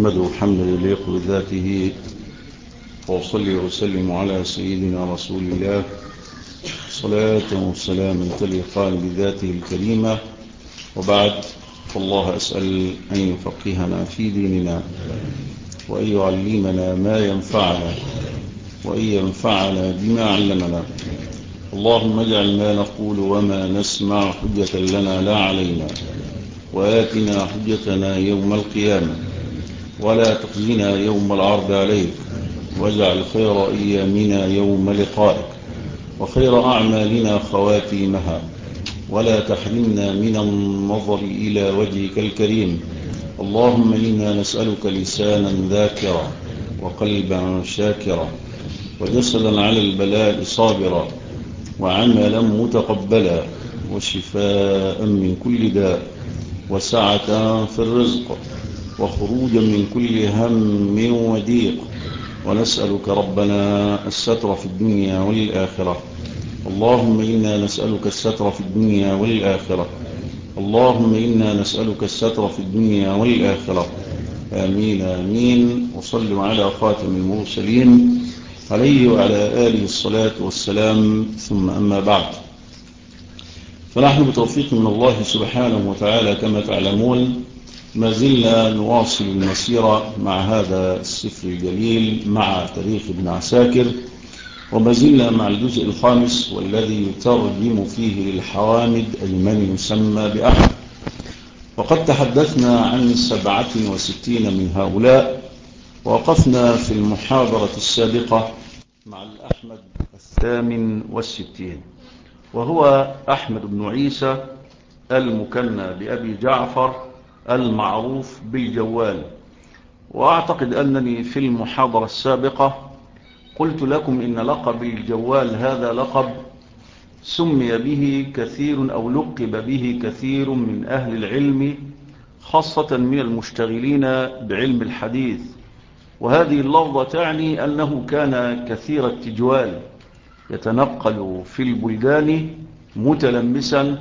أحمده حمدا يليق بذاته، وأصلي وأسلم على سيدنا رسول الله صلاة وسلاما تليقان بذاته الكريمة. وبعد، فالله أسأل أن يفقهنا في ديننا، وأن يعلمنا ما ينفعنا، وأن ينفعنا بما علمنا. اللهم اجعل ما نقول وما نسمع حجة لنا لا علينا، وآتنا حجتنا يوم القيامة، ولا تخزنا يوم العرض عليك، واجعل خير أيامنا يوم لقائك، وخير أعمالنا خواتيمها، ولا تحرمنا من النظر إلى وجهك الكريم. اللهم إنا نسألك لسانا ذاكرا، وقلبا شاكرا، وجسدا على البلاء صابرا، وعملا متقبلا، وشفاء من كل داء، وسعة في الرزق، وخروجا من كل هم وضيق. ونسألك ربنا الستر في الدنيا والآخرة. اللهم إنا نسألك الستر في الدنيا والآخرة. اللهم إنا نسألك الستر في الدنيا والآخرة. آمين آمين. وصلوا على خاتم المرسلين عليه وعلى آله الصلاة والسلام. ثم أما بعد، فنحن بتوفيق من الله سبحانه وتعالى كما تعلمون ما زلنا نواصل المسيرة مع هذا السفر الجليل، مع تاريخ ابن عساكر، وما زلنا مع الجزء الخامس والذي يترجم فيه للحوامد أي من يسمى بأحمد. وقد تحدثنا عن 67 من هؤلاء، ووقفنا في المحاضرة السابقة مع الأحمد 68، وهو أحمد بن عيسى المكنى بأبي جعفر المعروف بالجوال. وأعتقد أنني في المحاضرة السابقة قلت لكم إن لقب الجوال هذا لقب سمي به كثير أو لقب به كثير من أهل العلم، خاصة من المشتغلين بعلم الحديث. وهذه اللفظة تعني أنه كان كثير التجوال، يتنقل في البلدان متلمسا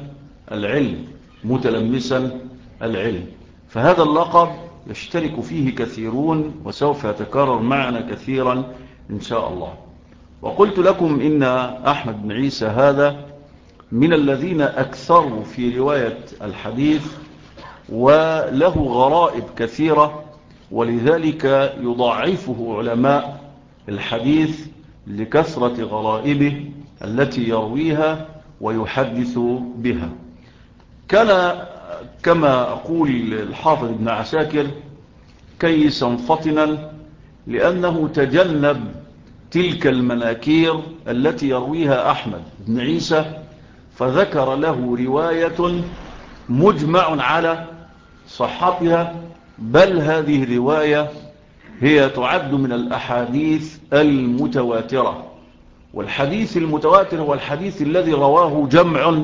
العلم. فهذا اللقب يشترك فيه كثيرون، وسوف يتكرر معنا كثيرا إن شاء الله. وقلت لكم إن أحمد بن عيسى هذا من الذين أكثروا في رواية الحديث، وله غرائب كثيرة، ولذلك يضعفه علماء الحديث لكثرة غرائبه التي يرويها ويحدث بها. كان كما أقول الحافظ ابن عساكر كيسا فطنا، لأنه تجنب تلك المناكير التي يرويها أحمد بن عيسى، فذكر له رواية مجمع على صحتها، بل هذه الرواية هي تعد من الأحاديث المتواترة. والحديث المتواتر هو الحديث الذي رواه جمع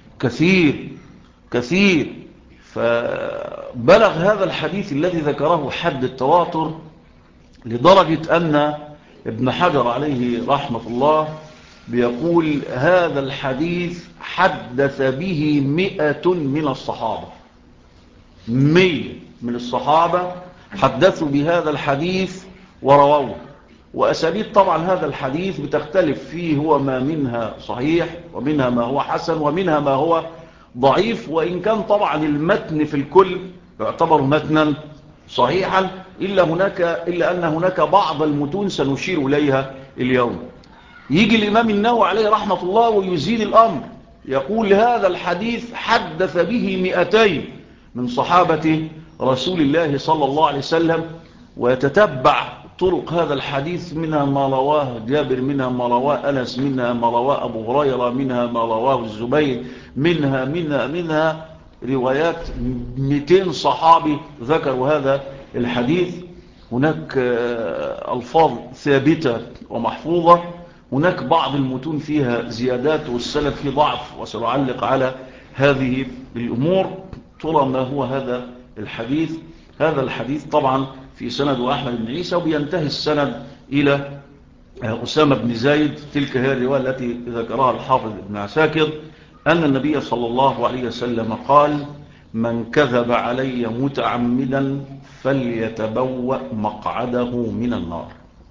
كثير. فبلغ هذا الحديث الذي ذكره حد التواتر، لدرجة أن ابن حجر عليه رحمة الله بيقول هذا الحديث حدث به 100 من الصحابة. 100 من الصحابة حدثوا بهذا الحديث ورووه. وأساليب طبعا هذا الحديث بتختلف فيه، هو ما منها صحيح، ومنها ما هو حسن، ومنها ما هو ضعيف. وإن كان طبعا المتن في الكل يعتبر متنا صحيحا، إلا أن هناك بعض المتون سنشير إليها اليوم. يجي الإمام النووي عليه رحمة الله ويزيد الأمر، يقول هذا الحديث حدث به 200 من صحابة رسول الله صلى الله عليه وسلم. ويتتبع طرق هذا الحديث، منها ما رواه جابر، منها ما رواه أنس، منها ما رواه أبو هريرة، منها ما رواه الزبير، منها روايات 200 صحابي ذكروا هذا الحديث. هناك ألفاظ ثابتة ومحفوظة، هناك بعض المتون فيها زيادات والسند فيه ضعف، وسنعلق على هذه الأمور. ترى ما هو هذا الحديث؟ هذا الحديث طبعا في سند أحمد بن عيسى، وبينتهي السند إلى أسامة بن زيد. تلك هي الرواية التي ذكرها الحافظ ابن عساكر، أن النبي صلى الله عليه وسلم قال من كذب علي متعمدا فليتبوأ مقعده من النار.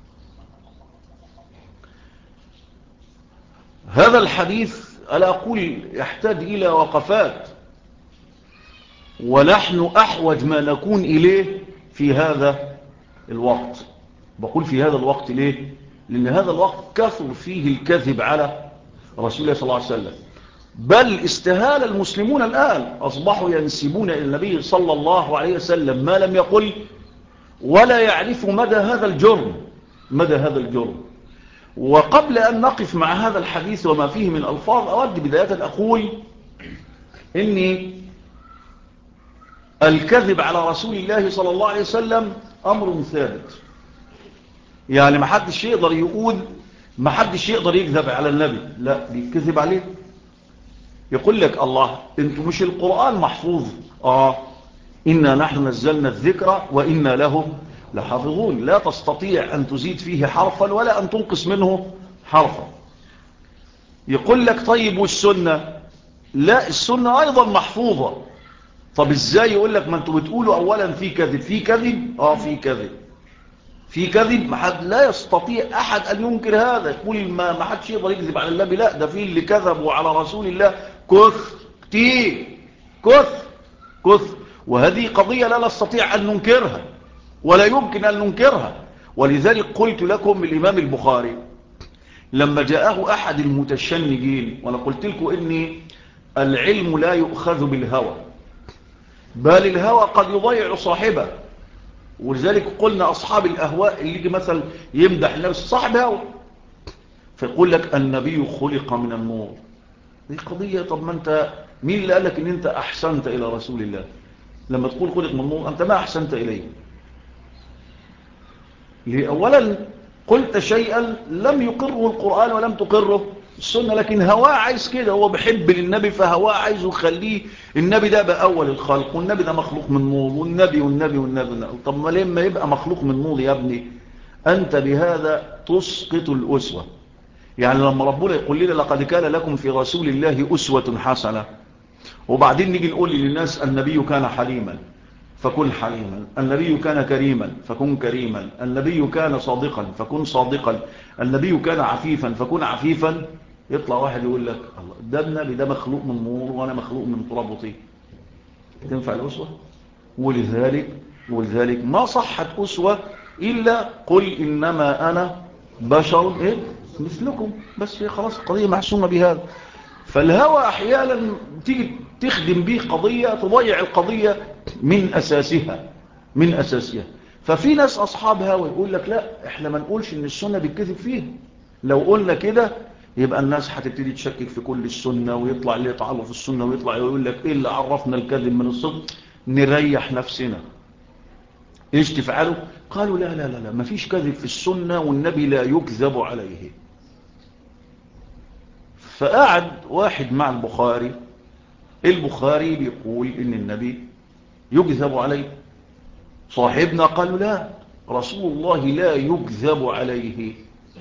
هذا الحديث ألا أقول يحتاج إلى وقفات، ونحن أحوج ما نكون إليه في هذا الوقت. بقول في هذا الوقت ليه؟ لأن هذا الوقت كثر فيه الكذب على رسول الله صلى الله عليه وسلم، بل استهال المسلمون الآن، أصبحوا ينسبون إلى النبي صلى الله عليه وسلم ما لم يقل، ولا يعرفوا مدى هذا الجرم. وقبل أن نقف مع هذا الحديث وما فيه من ألفاظ، أود بداية أقول إني الكذب على رسول الله صلى الله عليه وسلم أمر ثابت. يعني محدش يقدر يقول، محدش يقدر يكذب على النبي، لا بيكذب عليه. يقول لك الله انتوا مش القرآن محفوظ؟ إنا نحن نزلنا الذكر وإنا له لحافظون. لا تستطيع أن تزيد فيه حرفا ولا أن تنقص منه حرفا. يقول لك طيب والسنة؟ لا، السنة أيضا محفوظة. طب ازاي؟ يقول لك ما انتوا بتقولوا أولا في كذب. في كذب؟ في كذب. لا يستطيع أحد أن ينكر هذا، يقول ما حدش يقدر يكذب على النبي. لا، ده في اللي كذبوا على رسول الله كثير، كثر. وهذه قضية لا نستطيع أن ننكرها ولا يمكن أن ننكرها. ولذلك قلت لكم الإمام البخاري لما جاءه أحد المتشنجين، وأنا قلت لكم إني العلم لا يؤخذ بالهوى، بل الهوى قد يضيع صاحبه. ولذلك قلنا أصحاب الأهواء اللي يجي مثلا يمدح النبي صاحب هوى، فيقول لك النبي خلق من النور. دي قضية. طب ما أنت مين اللي قال لك إن أنت أحسنت إلى رسول الله؟ لما تقول خلق من النور أنت ما أحسنت إليه. أولا قلت شيئا لم يقره القرآن ولم تقره السنة، لكن هواه عايز كده، هو بحب للنبي فهواه عايزه يخليه النبي ده بأول الخلق، والنبي ده مخلوق من نور، والنبي. طب ما لما يبقى مخلوق من نور يا ابني أنت بهذا تسقط الأسوة. يعني لما ربنا يقول لنا لقد كان لكم في رسول الله أسوة حسنة، وبعدين نيجي نقول للناس النبي كان حليما فكن حليما، النبي كان كريما فكن كريما، النبي كان صادقا فكن صادقا، النبي كان عفيفا فكن عفيفا، يطلع واحد يقول لك الله ده النبي ده مخلوق من نور وانا مخلوق من تراب وطين. تنفع الأسوة؟ ولذلك ما صحت أسوة إلا قل إنما أنا بشر مثلكم، بس خلاص القضية محسومة بهذا. فالهوى أحيانا تيجي تخدم به قضية تضيع القضية من أساسها. ففي ناس أصحاب هوى يقول لك لا احنا ما نقولش ان السنة بيتكذب فيها، لو قلنا كده يبقى الناس هتبتدي تشكك في كل السنة، ويطلع اللي يطعنه في السنة ويطلع يقول لك ايه اللي عرفنا الكذب من الصدق، نريح نفسنا. ايش تفعلوا؟ قالوا لا ما فيش كذب في السنة والنبي لا يكذب عليه. فقعد واحد مع البخاري بيقول ان النبي يكذب عليه. صاحبنا قالوا لا، رسول الله لا يكذب عليه،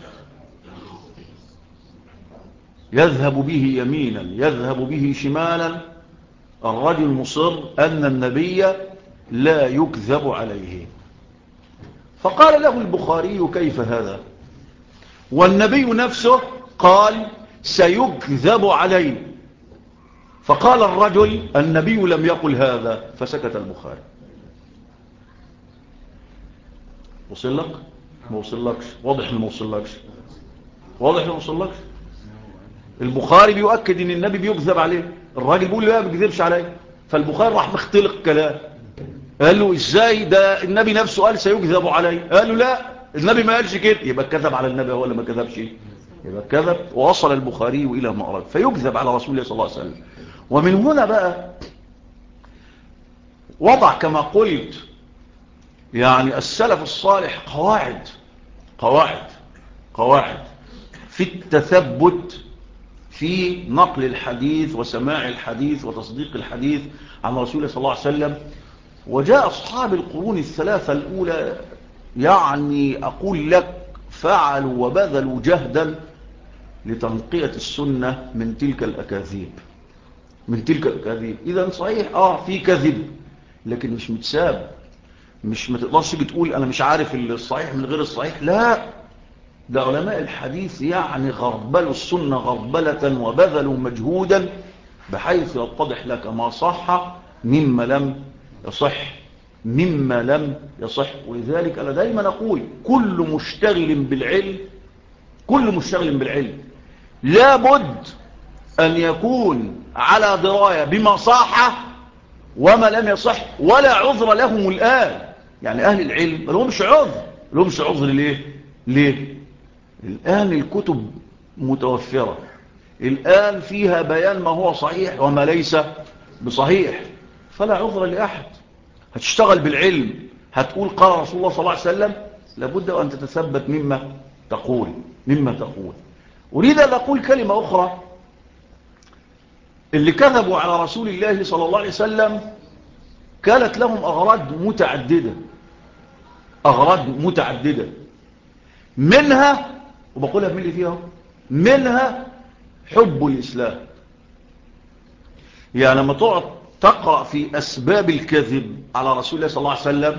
يذهب به يمينا يذهب به شمالا، الرجل مصر أن النبي لا يكذب عليه. فقال له البخاري كيف هذا؟ والنبي نفسه قال سيكذب عليه. فقال الرجل النبي لم يقل هذا، فسكت البخاري. وصل لك؟ ما وصلكش؟ واضح ما وصلكش. البخاري بيؤكد ان النبي بيكذب عليه، الراجل بيقول لا ما بيكذبش عليه. فالبخاري راح مختلق كلام، قال له ازاي ده النبي نفسه قال سيكذب عليه؟ قال له لا النبي ما قالش كده. يبقى كذب على النبي ولا ما كذبش؟ يبقى كذب. ووصل البخاري الى ما اراد، فيكذب على رسول الله صلى الله عليه وسلم. ومن هنا بقى وضع كما قلت يعني السلف الصالح قواعد في التثبت في نقل الحديث وسماع الحديث وتصديق الحديث عن رسول الله صلى الله عليه وسلم. وجاء أصحاب القرون الثلاثة الأولى يعني أقول لك فعلوا وبذلوا جهدا لتنقية السنة من تلك الأكاذيب. من تلك الأكاذيب. إذا صحيح في كذب، لكن مش متساب. مش ما تقدرش تيجي تقول أنا مش عارف الصحيح من غير الصحيح. لا، ده علماء الحديث يعني غربلوا السنة غربلة وبذلوا مجهودا بحيث يتضح لك ما صح مما لم يصح، مما لم يصح. ولذلك أنا دايما أقول كل مشتغل بالعلم، كل مشتغل بالعلم لابد أن يكون على دراية بما صح وما لم يصح، ولا عذر لهم الآن. يعني أهل العلم لهمش عذر، لهمش عذر. ليه؟ الآن الكتب متوفرة، الآن فيها بيان ما هو صحيح وما ليس بصحيح، فلا عذر لأحد. هتشتغل بالعلم، هتقول قال رسول الله صلى الله عليه وسلم، لابد أن تتثبت مما تقول. أريد أن أقول كلمة أخرى. اللي كذبوا على رسول الله صلى الله عليه وسلم كانت لهم أغراض متعددة، منها، وبقولها من اللي فيها، منها حب الإسلام. يعني لما تقعد تقرأ في أسباب الكذب على رسول الله صلى الله عليه وسلم،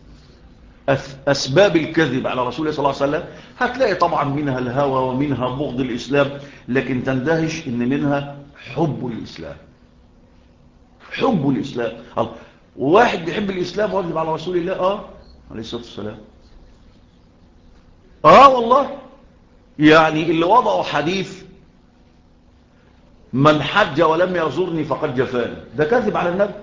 أسباب الكذب على رسول الله صلى الله عليه وسلم، هتلاقي طبعا منها الهوى ومنها بغض الإسلام، لكن تندهش إن منها حب الإسلام. حب الإسلام. وواحد بيحب الإسلام واجب على رسول الله عليه الصلاة والسلام. والله، يعني اللي وضعوا حديث من حج ولم يزورني فقد جفاني، ده كذب على النبي،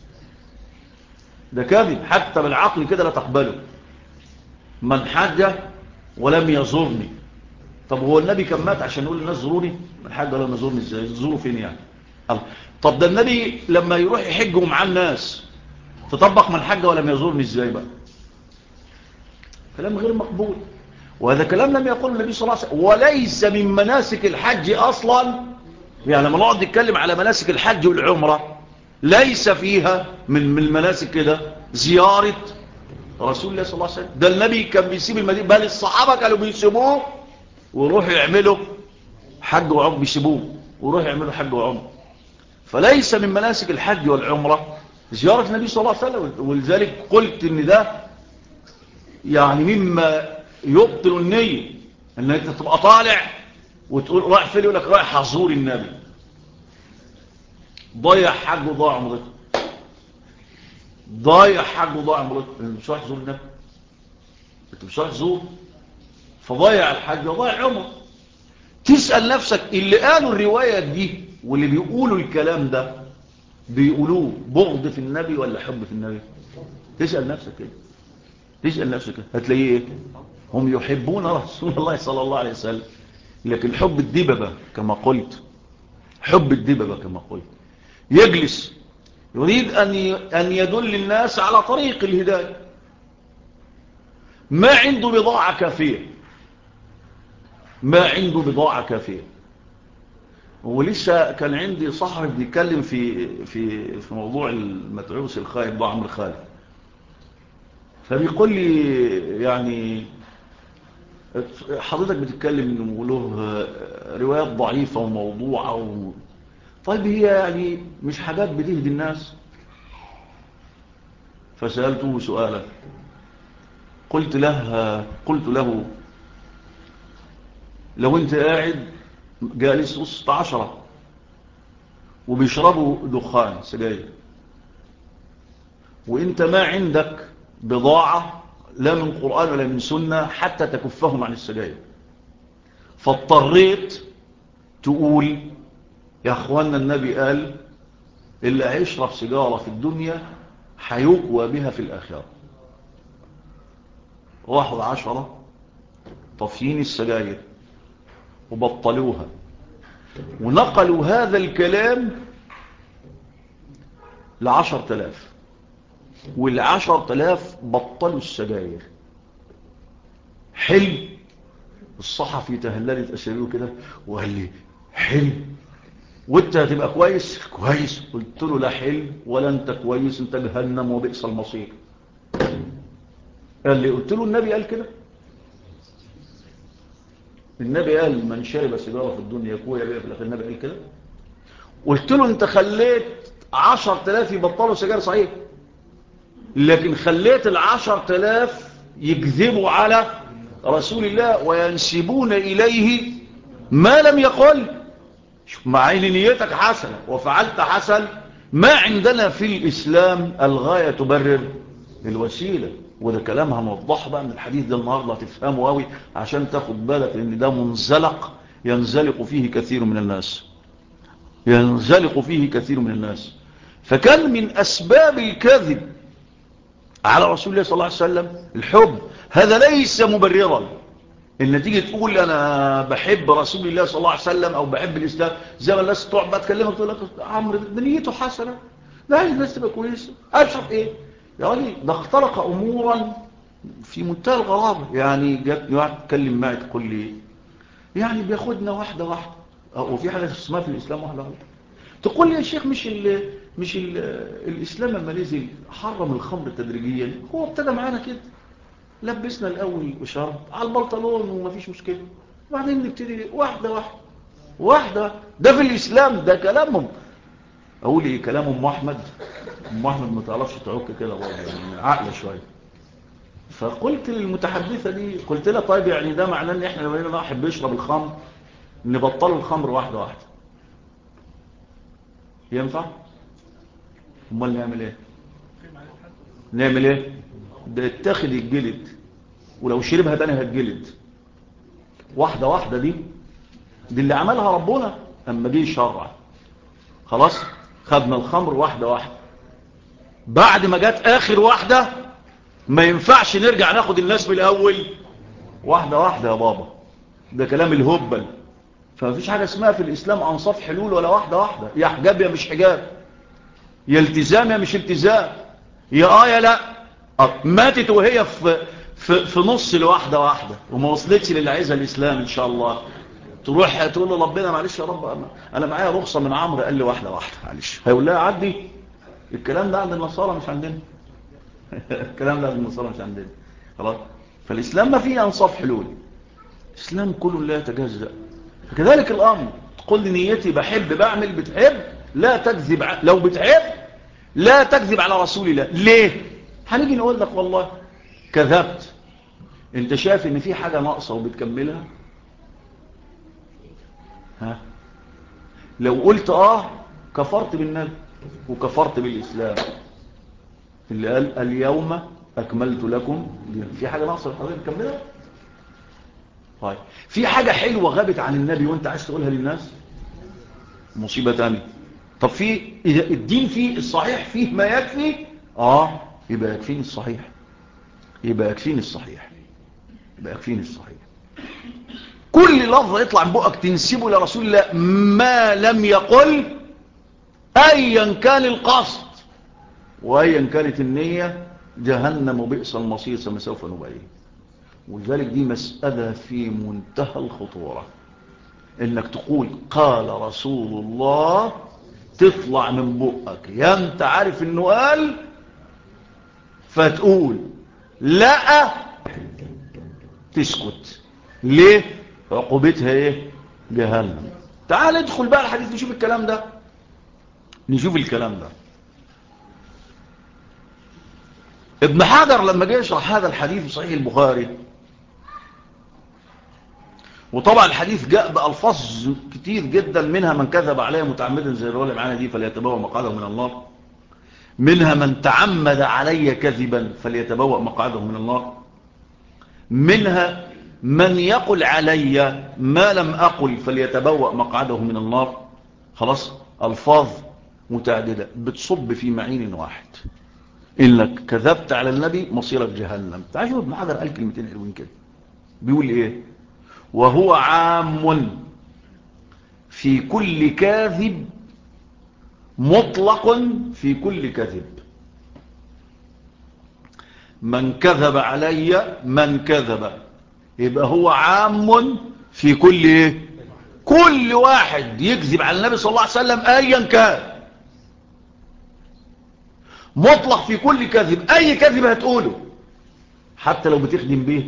ده كذب حتى بالعقل كده لا تقبله. من حج ولم يزورني، طب هو النبي كان مات عشان يقول للناس زوروني؟ من حج ولم يزورني ازاي؟ زوروا فين يعني؟ طب ده النبي لما يروح يحج ومعاه الناس تطبق من حج ولم يزورني ازاي بقى؟ كلام غير مقبول. وهذا كلام لم يقول النبي صلى الله عليه وسلم، وليس من مناسك الحج اصلا. يعني لما نقعد نتكلم على مناسك الحج والعمرة، ليس فيها من المناسك كده زيارة رسول الله صلى الله عليه وسلم. ده النبي كان بيسيب المدينة، بل الصحابة كانوا بيسيبوه ويروحوا يعملوا حج وعمر، بيسيبوه ويروحوا يعملوا حج وعمر. فليس من مناسك الحج والعمرة زيارة النبي صلى الله عليه وسلم. ولذلك قلت ان ده يعني مما يبطل النية، ان انت تبقى طالع وتقول رايح فين، يقول لك رايح ازور النبي. ضيع حج وضاع عمرته، ضايع حج وضاع عمرته. انت مش رايح تزور النبي، انت مش رايح تزور، فضيع الحج وضايع عمره. تسأل نفسك اللي قالوا الرواية دي واللي بيقولوا الكلام ده بيقولوه بغض في النبي ولا حب في النبي؟ تسأل نفسك كده، تسأل نفسك كده، هتلاقيه ايه؟ هم يحبون رسول الله صلى الله عليه وسلم، لكن حب الدببة كما قلت، حب الدببة كما قلت. يجلس يريد أن يدل الناس على طريق الهداية، ما عنده بضاعة كافية، ما عنده بضاعة كافية. ولسه كان عندي صاحب بيتكلم في موضوع المتعوس الخائب ده عمرو خالد، فبيقول لي يعني حضرتك بتتكلم انه له روايات ضعيفة وموضوعة طيب هي يعني مش حاجات بتهدي الناس؟ فسألته سؤالا، قلت له لو انت قاعد جالس وسط 10 وبيشربوا دخان سجاير، وانت ما عندك بضاعة لا من قرآن ولا من سنة حتى تكفهم عن السجاير، فاضطريت تقول يا اخوانا النبي قال اللي هيشرب سيجارة في الدنيا هيقوى بها في الآخرة. راحوا 10 طافيين السجاير وبطلوها، ونقلوا هذا الكلام ل10,000، وال10,000 بطلوا السجاير. حلم. الصحفي تهللت أسئلته كده وقال لي حلم وانت هتبقى كويس؟ قلت له لا حلم ولا انت كويس، انت جهنم وبئس المصير. قال لي، قلت له النبي قال كده، النبي قال من شرب سيجاره في الدنيا كوي بها في الاخره، النبي قال كده. قلت له انت خليت 10,000 يبطلوا سجاير صحيح، لكن خليت 10,000 يكذبوا على رسول الله وينسبون إليه ما لم يقل. مع ان نيتك حسنة وفعلت حسن، ما عندنا في الإسلام الغاية تبرر الوسيلة. وده كلام هنوضحه بقى من الحديث ده النهارده، هتفهمه قوي عشان تاخد بالك، لان ده منزلق ينزلق فيه كثير من الناس، ينزلق فيه كثير من الناس. فكان من أسباب الكذب على رسول الله صلى الله عليه وسلم الحب. هذا ليس مبررا ان تيجي تقول انا بحب رسول الله صلى الله عليه وسلم او بحب الاسلام، زي ما الناس تقعد بقى تكلمك تقول لك عمرو ده نيته حسنه، ده عايز الناس تبقى كويسه، اشرف ايه يا راجل؟ ده اختلق امورا في منتهى الغرابه. يعني جاتني واحد تكلم معي تقول لي يعني بياخدنا واحده واحده، وفي حاجه اسمها في الاسلام واحده واحده. تقول لي يا شيخ مش الاسلام لما نزل حرم الخمر تدريجيا، هو ابتدى معانا كده، لبسنا الاول وشرب على البنطلون ومفيش مشكله، وبعدين نبتدي واحده واحده واحده. ده في الاسلام، ده كلامهم. اقول ايه؟ كلام ام احمد. ام احمد ما تعرفش تعك كده برضه، يعني عاقله شويه. فقلت للمتحدثه دي، قلت لها طيب يعني ده معناه ان احنا لما نيجي واحد بيشرب الخمر نبطله الخمر واحده واحده، ينفع؟ امال نعمل ايه؟ نعمل ايه؟ ده اتاخد الجلد، ولو شربها تاني هتجلد. واحده واحده دي اللي عملها ربنا اما جه يشرع. خلاص خدنا الخمر واحده واحده، بعد ما جت اخر واحده ما ينفعش نرجع ناخد الناس من الاول واحده واحده يا بابا، ده كلام الهبل. فمفيش حاجه اسمها في الاسلام انصاف حلول ولا واحده واحده، يا حجاب يا مش حجاب، يا التزام يا مش التزام، يا يا لا. ماتت وهي في نص الواحده واحده وما وصلتش للي عايزها الاسلام ان شاء الله، تروح تقول له ربنا معلش يا رب انا معايا رخصه من عمرو قال لي واحده واحده معلش، هيقول لها عدي. الكلام ده عند النصارى مش عندنا. الكلام ده عند النصارى مش عندنا. خلاص. فالاسلام ما فيه انصاف حلول، الاسلام كله لا يتجزأ. فكذلك الامر، تقول لي نيتي بحب بعمل، بتحب لا تكذب لو بتحب لا تكذب على رسول الله. ليه؟ هنيجي نقول لك والله كذبت، انت شايف ان في حاجه ناقصه وبتكملها؟ ها؟ لو قلت كفرت بالنبي وكفرت بالإسلام اللي قال اليوم أكملت لكم. في حاجة ناقصة الحضور تكملها؟ طيب في حاجة حلوة غابت عن النبي وانت عايز تقولها للناس؟ مصيبة تانية. طب في إذا الدين فيه الصحيح فيه ما يكفي، يبقى يكفيني الصحيح، يبقى يكفيني الصحيح، يبقى يكفيني الصحيح. كل لفظ يطلع من بقك تنسبه لرسول الله ما لم يقل، ايا كان القصد وايا كانت النية، جهنم وبئس المصير كما سوف نبين. ولذلك دي مسألة في منتهى الخطورة، انك تقول قال رسول الله تطلع من بقك يا انت عارف انه قال، فتقول لا تسكت. ليه؟ عقوبتها ايه؟ جهنم. تعال ادخل بقى الحديث نشوف الكلام ده، نشوف الكلام ده. ابن حجر لما جاء يشرح هذا الحديث في صحيح البخاري، وطبعا الحديث جاء بألفاظ كتير جدا، منها من كذب عليه متعمدا زي الرواية معانا دي فليتبوأ مقعده من النار، منها من تعمد علي كذبا فليتبوأ مقعده من النار، منها من يقل علي ما لم أقل فليتبوأ مقعده من النار. خلاص، ألفاظ متعددة بتصب في معين واحد، إنك كذبت على النبي مصيرك جهنم. تعالوا ابن حجر قال كلمتين حلوين كده، بيقول إيه؟ وهو عام في كل كاذب مطلق في كل كذب. من كذب علي من كذب، يبقى هو عام في كل ايه؟ كل واحد يكذب على النبي صلى الله عليه وسلم ايا كان، مطلق في كل كذب. اي كذب هتقوله حتى لو بتخدم به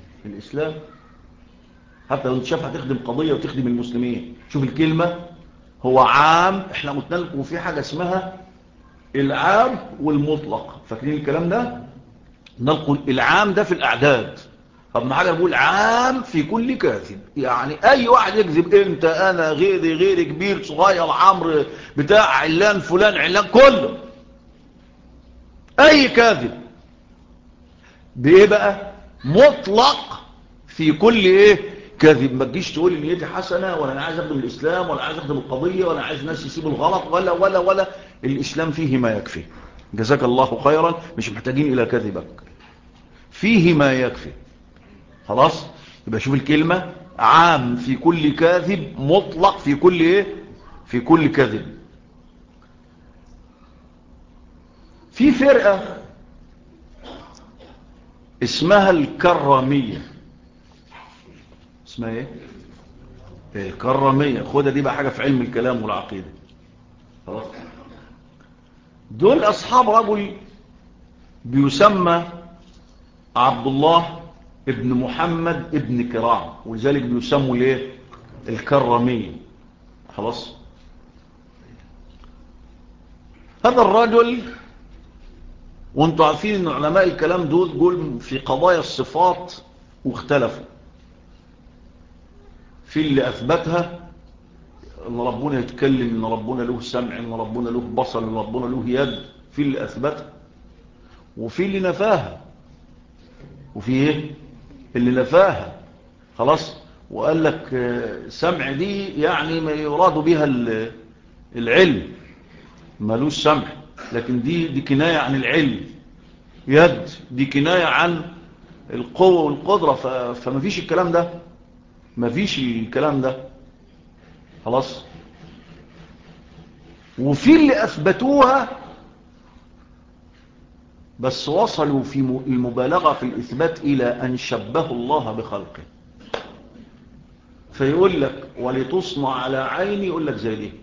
الاسلام، حتى لو انت شايف هتخدم قضية وتخدم المسلمين، شوف الكلمة هو عام. احنا قلنا لكم في حاجة اسمها العام والمطلق، فاكرين الكلام ده؟ نقول العام ده في الأعداد. طب ما حاجة نقول عام في كل كاذب، يعني أي واحد يكذب، أنت أنا غيري غيري، كبير صغير عمرو بتاع علان فلان علان، كله أي كاذب. بإيه بقى؟ مطلق في كل إيه كاذب. ما تجيش تقول لي نيتي حسنة، ولا أنا عايز أخدم الإسلام، ولا عايز أخدم القضية، ولا عايز الناس يسيبوا الغلط، ولا الإسلام فيه ما يكفي. جزاك الله خيرا، مش محتاجين إلى كذبك، فيه ما يكفي. خلاص، يبقى شوف الكلمة، عام في كل كاذب، مطلق في كل ايه، في كل كذب. في فرقة اسمها الكرامية. اسمها ايه؟ الكرامية. خدها دي بقى حاجة في علم الكلام والعقيدة. خلاص، دول اصحاب رجل بيسمى عبد الله ابن محمد ابن كرام، ولذلك بيسموا الايه؟ الكرامية. خلاص، هذا الرجل، وانتوا عارفين ان علماء الكلام دول في قضايا الصفات واختلفوا. في اللي اثبتها، ان ربنا يتكلم، ان ربنا له سمع، ان ربنا له بصر، ان ربنا له يد. في اللي اثبتها، وفي اللي نفاها. وفي ايه اللي نفاها؟ خلاص، وقال لك سمع دي يعني ما يراد بها العلم، مالوش سمع، لكن دي كناية عن العلم. يد دي كناية عن القوة والقدرة. فما فيش الكلام ده، ما فيش الكلام ده. خلاص، وفي اللي أثبتوها بس وصلوا في المبالغة في الإثبات إلى أن شبهوا الله بخلقه. فيقول لك ولتصنع على عيني، يقول لك زي دي،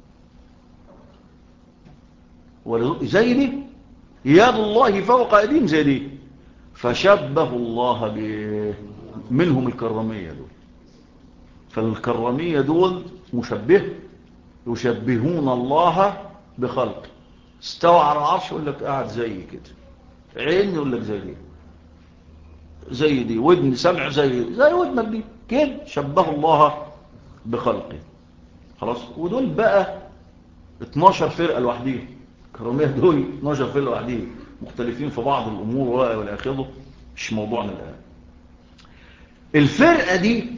زي دي، يد الله فوق أيديهم زي دي. فشبهوا الله منهم الكرامية دول. فالكرامية دول مشبه، يشبهون الله بخلق. استوى على العرش، يقول لك قاعد زي كده. عين يقول لك زي دي، زي دي. ودن سمع زي ودنك دي كده. شبهوا الله بخلقه. خلاص، ودول بقى 12 فرقة لوحديهم. الكرامية دول 12 فرقة لوحديهم، مختلفين في بعض الأمور ولا آخره، مش موضوعنا الآن. الفرقة دي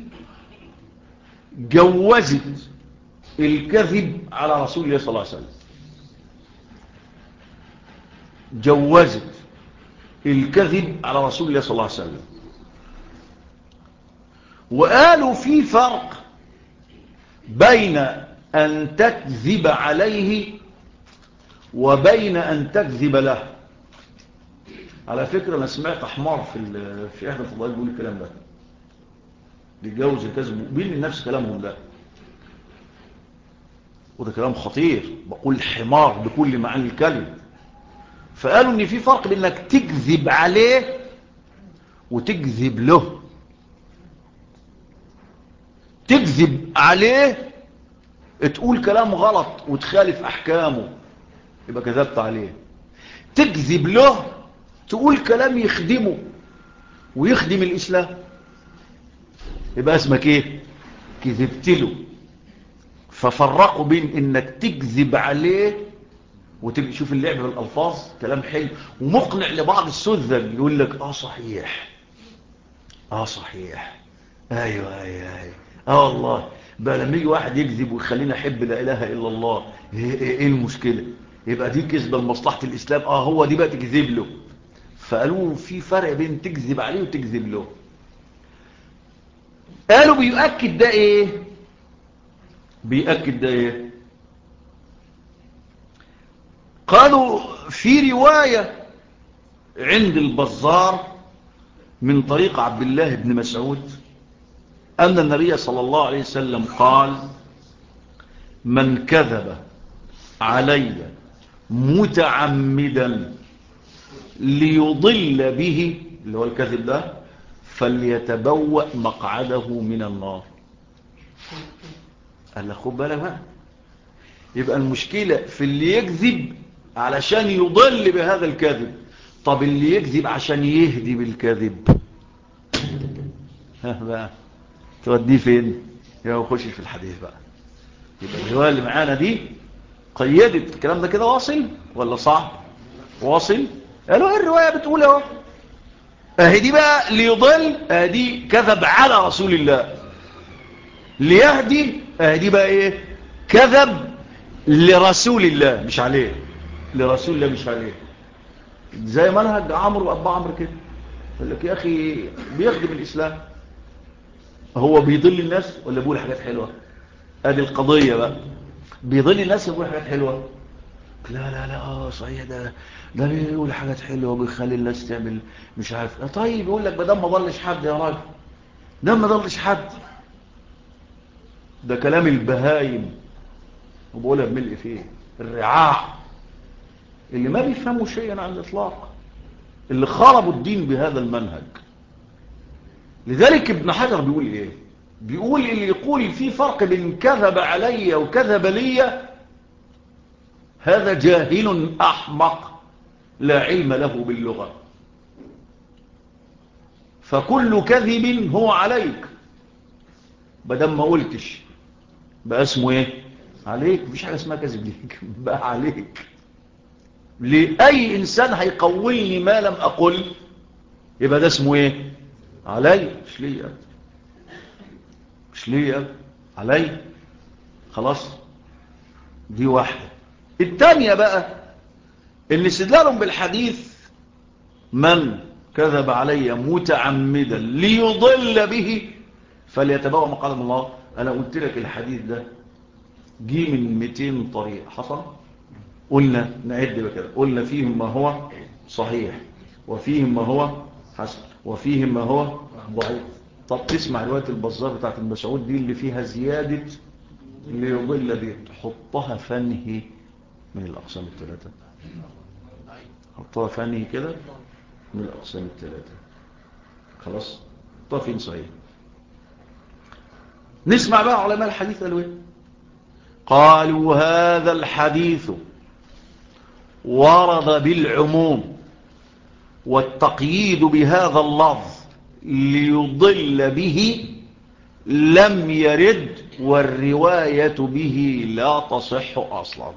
جوزت الكذب على رسول الله صلى الله عليه وسلم. جوزت الكذب على رسول الله صلى الله عليه وسلم، وقالوا في فرق بين أن تكذب عليه وبين أن تكذب له. على فكرة أنا سمعت حمار في إحدى الفضائيات بيقول الكلام ده، بيجوز الكذب بين نفس كلامهم ده، وده كلام خطير. بقول حمار بكل معنى الكلمة. فقالوا ان في فرق بين انك تكذب عليه وتكذب له. تكذب عليه تقول كلام غلط وتخالف احكامه، يبقى كذبت عليه. تكذب له تقول كلام يخدمه ويخدم الاسلام، يبقى اسمك ايه؟ كذبت له. ففرقوا بين انك تكذب عليه وتبقى. شوف اللعب بالالفاظ، كلام حلو ومقنع لبعض السذج، يقول لك صحيح، صحيح، ايوه ايوه ايوه، والله. بقى لما يجي واحد يكذب ويخلينا احب لا اله الا الله، ايه المشكله؟ يبقى دي كذبه لمصلحه الاسلام. هو دي بقى تكذب له. فقالوا في فرق بين تكذب عليه وتكذب له. قالوا بيؤكد ده ايه؟ بيؤكد ده ايه؟ قالوا في رواية عند البزار من طريق عبد الله بن مسعود أن النبي صلى الله عليه وسلم قال: من كذب علي متعمدا ليضل به، اللي هو الكذب ده، فليتبوأ مقعده من النار. قال له خد بالك بقى، يبقى المشكلة في اللي يكذب علشان يضل بهذا الكذب. طب اللي يكذب عشان يهدي بالكذب، ها بقى توديه فين؟ يا خش في الحديث بقى. يبقى الرواية اللي معانا دي قيدت الكلام ده كده، واصل ولا صعب؟ واصل. قالوا ايه الرواية بتقول اهو، اهي دي بقى ليضل، اهي كذب على رسول الله. ليهدي، اهي دي بقى ايه؟ كذب لرسول الله مش عليه، لرسول الله مش عليه. زي منهج عمرو وابا عمرو كده، يقول لك يا اخي بيخدم الاسلام، هو بيضل الناس ولا بيقول حاجات حلوه؟ ادي القضيه بقى، بيضل الناس ويقول حاجات حلوه؟ لا لا لا صحيح، ده بيقول حاجات حلوه وبيخلي الناس تعمل مش عارف. طيب يقول لك بدل ما ضلش حد يا راجل، ده ما ضلش حد، ده كلام البهايم وبقولها بملء فيه الرعاع اللي ما بيفهموا شيئا عن الاطلاق، اللي خربوا الدين بهذا المنهج. لذلك ابن حجر بيقول ايه؟ بيقول اللي يقول في فرق بين كذب علي وكذب لي هذا جاهل احمق لا علم له باللغة. فكل كذب هو عليك، بدل ما قلتش بقى اسمه ايه؟ عليك. مفيش حاجة اسمها كذب ليك، بقى عليك. لأي إنسان هيقولني ما لم أقل يبقى ده اسمه ايه؟ علي. مش ليه، مش ليه، علي. خلاص، دي واحدة. الثانية بقى ان استدلالهم بالحديث من كذب علي متعمدا ليضل به فليتبوأ مقعده من الله. انا قلت لك الحديث ده جه من 200 طريق، حصل؟ قلنا نعد بكده، قلنا فيهم ما هو صحيح وفيهم ما هو حسن وفيهم ما هو ضعيف. طب تسمع رواية البزار بتاعت المسعود دي اللي فيها زيادة ليضل به، تحطها فنهي من الأقسام الثلاثة، حطها فنهي كده من الأقسام الثلاثة. خلاص، حطها فين صحيح. نسمع بقى علماء الحديث قالوا ايه. قالوا هذا الحديث ورد بالعموم والتقييد بهذا اللفظ ليضل به لم يرد والرواية به لا تصح أصلا.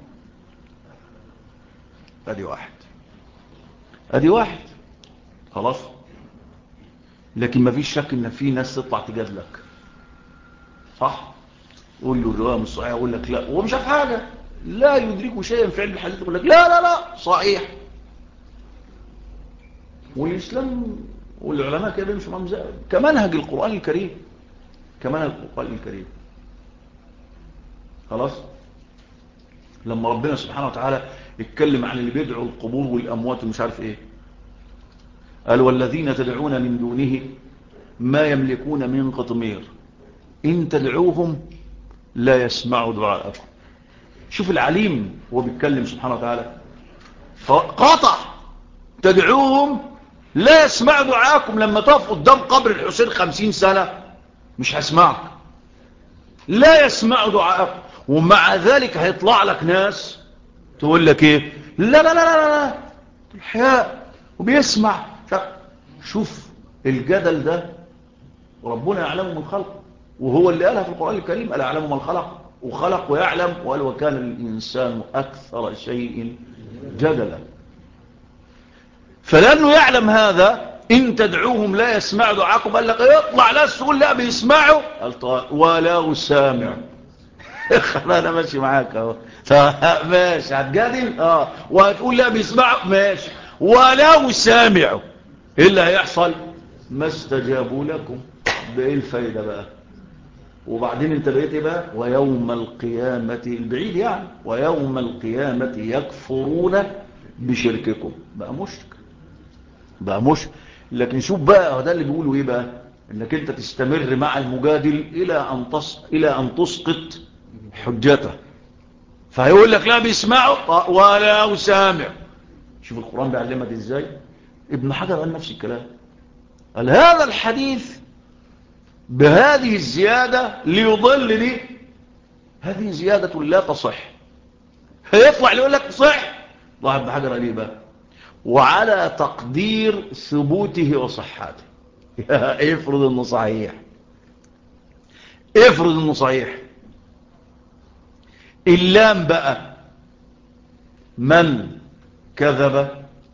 ادي واحد، ادي واحد. خلاص. لكن ما فيش شك ان في ناس تطلع تجادلك، صح؟ قول له الرواية مش صحيحة، يقول لك لا، هو مش عارف حاجة، لا يدركه شيئا في علم الحديث، يقول لك لا لا لا صحيح. والإسلام والعلماء كده بيمشوا معاهم كمنهج القرآن الكريم، كمنهج القرآن الكريم. خلاص. لما ربنا سبحانه وتعالى اتكلم عن اللي بيدعوا القبور والأموات ومش عارف ايه، قال والذين تدعون من دونه ما يملكون من قطمير إن تدعوهم لا يسمعوا دعاءكم. شوف العليم هو بيتكلم سبحانه وتعالى، فقطع تدعوهم لا يسمعوا دعاءكم. لما تقف قدام قبر الحسين 50 سنة مش هسمعك، لا يسمعوا دعاءكم. ومع ذلك هيطلع لك ناس تقول لك ايه، لا لا لا لا لا الحياء وبيسمع. شوف الجدل ده، وربنا يعلم من خلق، وهو اللي قالها في القرآن الكريم، ألا يعلم من خلق وخلق ويعلم، وقال وكان الإنسان أكثر شيء جدلا. فلأنه يعلم هذا إن تدعوهم لا يسمعوا دعاكم، قال لك يطلع ناس تقول لا بيسمعوا، قال طيب ولا سامع. انا ماشي معاك اهو، ماشي هتجادل وهتقول لا بيسمعوا، ماشي ولو سامعوا. ايه اللي هيحصل؟ ما استجابوا لكم. بايه الفايده بقى؟ وبعدين انت بقيت ايه بقى؟ ويوم القيامه، البعيد يعني، ويوم القيامه يكفرون بشرككم. بقى مشرك، بقى مشرك. لكن شوف بقى ده اللي بيقولوا ايه بقى، انك انت تستمر مع المجادل الى ان تسقط حجته. فهيقول لك لا بيسمعوا ولا سامع. شوف القرآن بيعلمك ازاي. ابن حجر قال نفس الكلام، قال هذا الحديث بهذه الزيادة ليضل لي، هذه زيادة لا تصح. هيطلع اللي يقول لك صح. الله ابن حجر قال ايه بقى؟ وعلى تقدير ثبوته وصحته. افرض انه صحيح، افرض انه صحيح. اللام بقى من كذب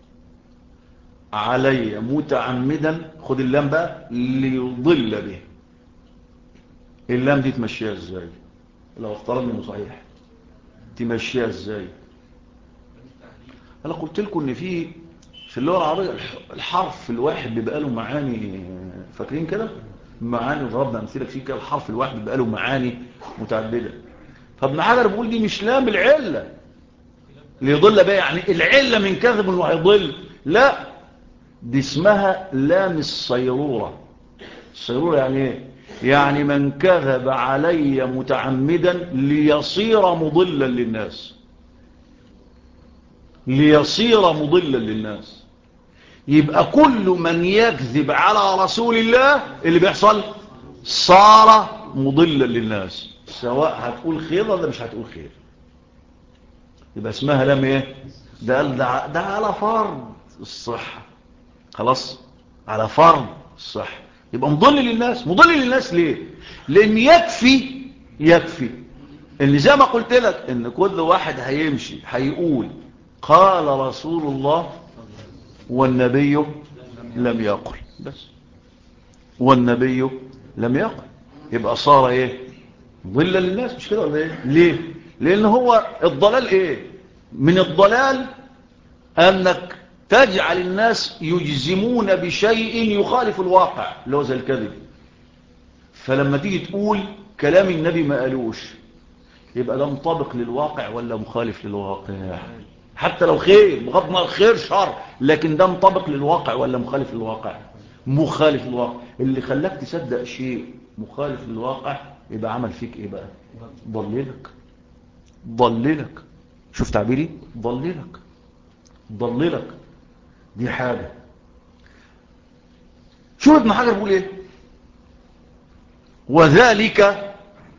علي متعمدا، خد اللام بقى، ليضل به. اللام دي تمشيها ازاي لو افترضنا انه صحيح؟ تمشيها ازاي؟ انا قلت لكم ان في اللغه العربيه الحرف الواحد بيبقى له معاني، فاكرين كده؟ معاني، ضربنا امثله فيه كده. الحرف الواحد بيبقى له معاني متعدده. فابن حجر بيقول دي مش لام العله ليضل بها، يعني العله من كذب انه هيضل، لا، دي اسمها لام الصيروره. الصيروره يعني ايه؟ يعني من كذب علي متعمدا ليصير مضلا للناس، ليصير مضلا للناس. يبقى كل من يكذب على رسول الله اللي بيحصل صار مضلا للناس، سواء هتقول خير ولا مش هتقول خير. يبقى اسمها لام ايه؟ ده على فرض الصحة، خلاص، على فرض الصحة. يبقى مضل للناس. مضل للناس ليه؟ لان يكفي ان زي ما قلت لك ان كل واحد هيمشي هيقول قال رسول الله والنبي لم يقل، بس والنبي لم يقل، يبقى صار ايه؟ ضلا للناس. مش كده ولا ايه؟ ليه؟ لان هو الضلال ايه؟ من الضلال انك تجعل الناس يجزمون بشيء يخالف الواقع اللي هو زي الكذب. فلما تيجي تقول كلام النبي ما قالوش، يبقى ده مطابق للواقع ولا مخالف للواقع؟ حتى لو خير، بغض النظر خير شر، لكن ده مطابق للواقع ولا مخالف للواقع؟ مخالف للواقع. اللي خلاك تصدق شيء مخالف للواقع يبقى عمل فيك ايه بقى؟ ضللك. شوف تعبيري؟ ضللك. دي حاجة. شوف ابن حجر بيقول ايه؟ وذلك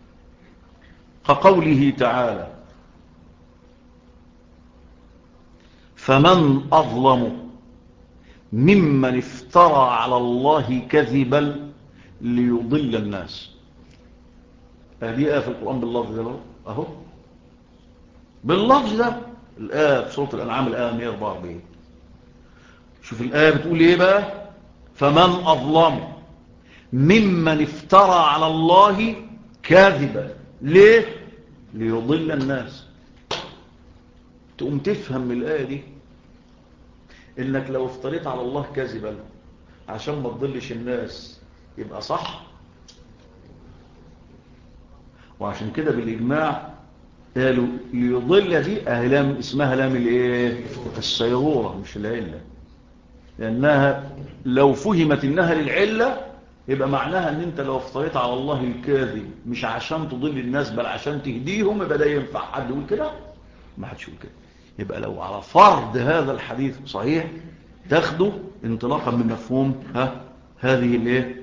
كقوله تعالى فمن أظلم ممن افترى على الله كذبا ليضل الناس. هذه آية في القرآن باللفظ ده اهو، باللفظ ده الآية في سورة الأنعام الآية 144. شوف الآية بتقول ايه بقى؟ فمن أظلم ممن افترى على الله كاذبا، ليه؟ ليضل الناس. تقوم تفهم من الآية دي انك لو افتريت على الله كاذبا عشان ما تضلش الناس يبقى صح. وعشان كده بالإجماع قالوا ليضل دي لام، اسمها لام الايه؟ الصيغورة مش العلة. لأنها لو فهمت إنها للعلة يبقى معناها ان انت لو افتريت على الله الكاذب مش عشان تضل الناس بل عشان تهديهم، يبقى ده ينفع. حد يقول كده؟ ما حدش يقول كده. يبقى لو على فرض هذا الحديث صحيح تاخده انطلاقا من مفهوم هذه الايه؟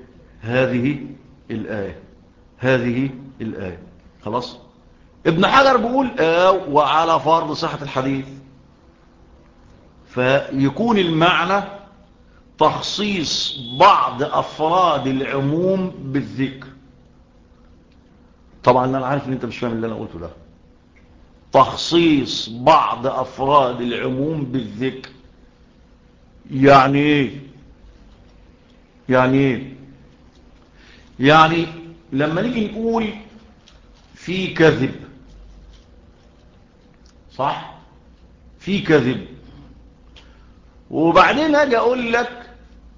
هذه الآية. خلاص. ابن حجر بيقول وعلى فرض صحة الحديث فيكون المعنى تخصيص بعض أفراد العموم بالذكر. طبعا أنا عارف ان انت مش فاهم اللي انا قلته ده. تخصيص بعض أفراد العموم بالذكر يعني ايه؟ يعني لما نيجي نقول في كذب، صح؟ في كذب، وبعدين اجي اقول لك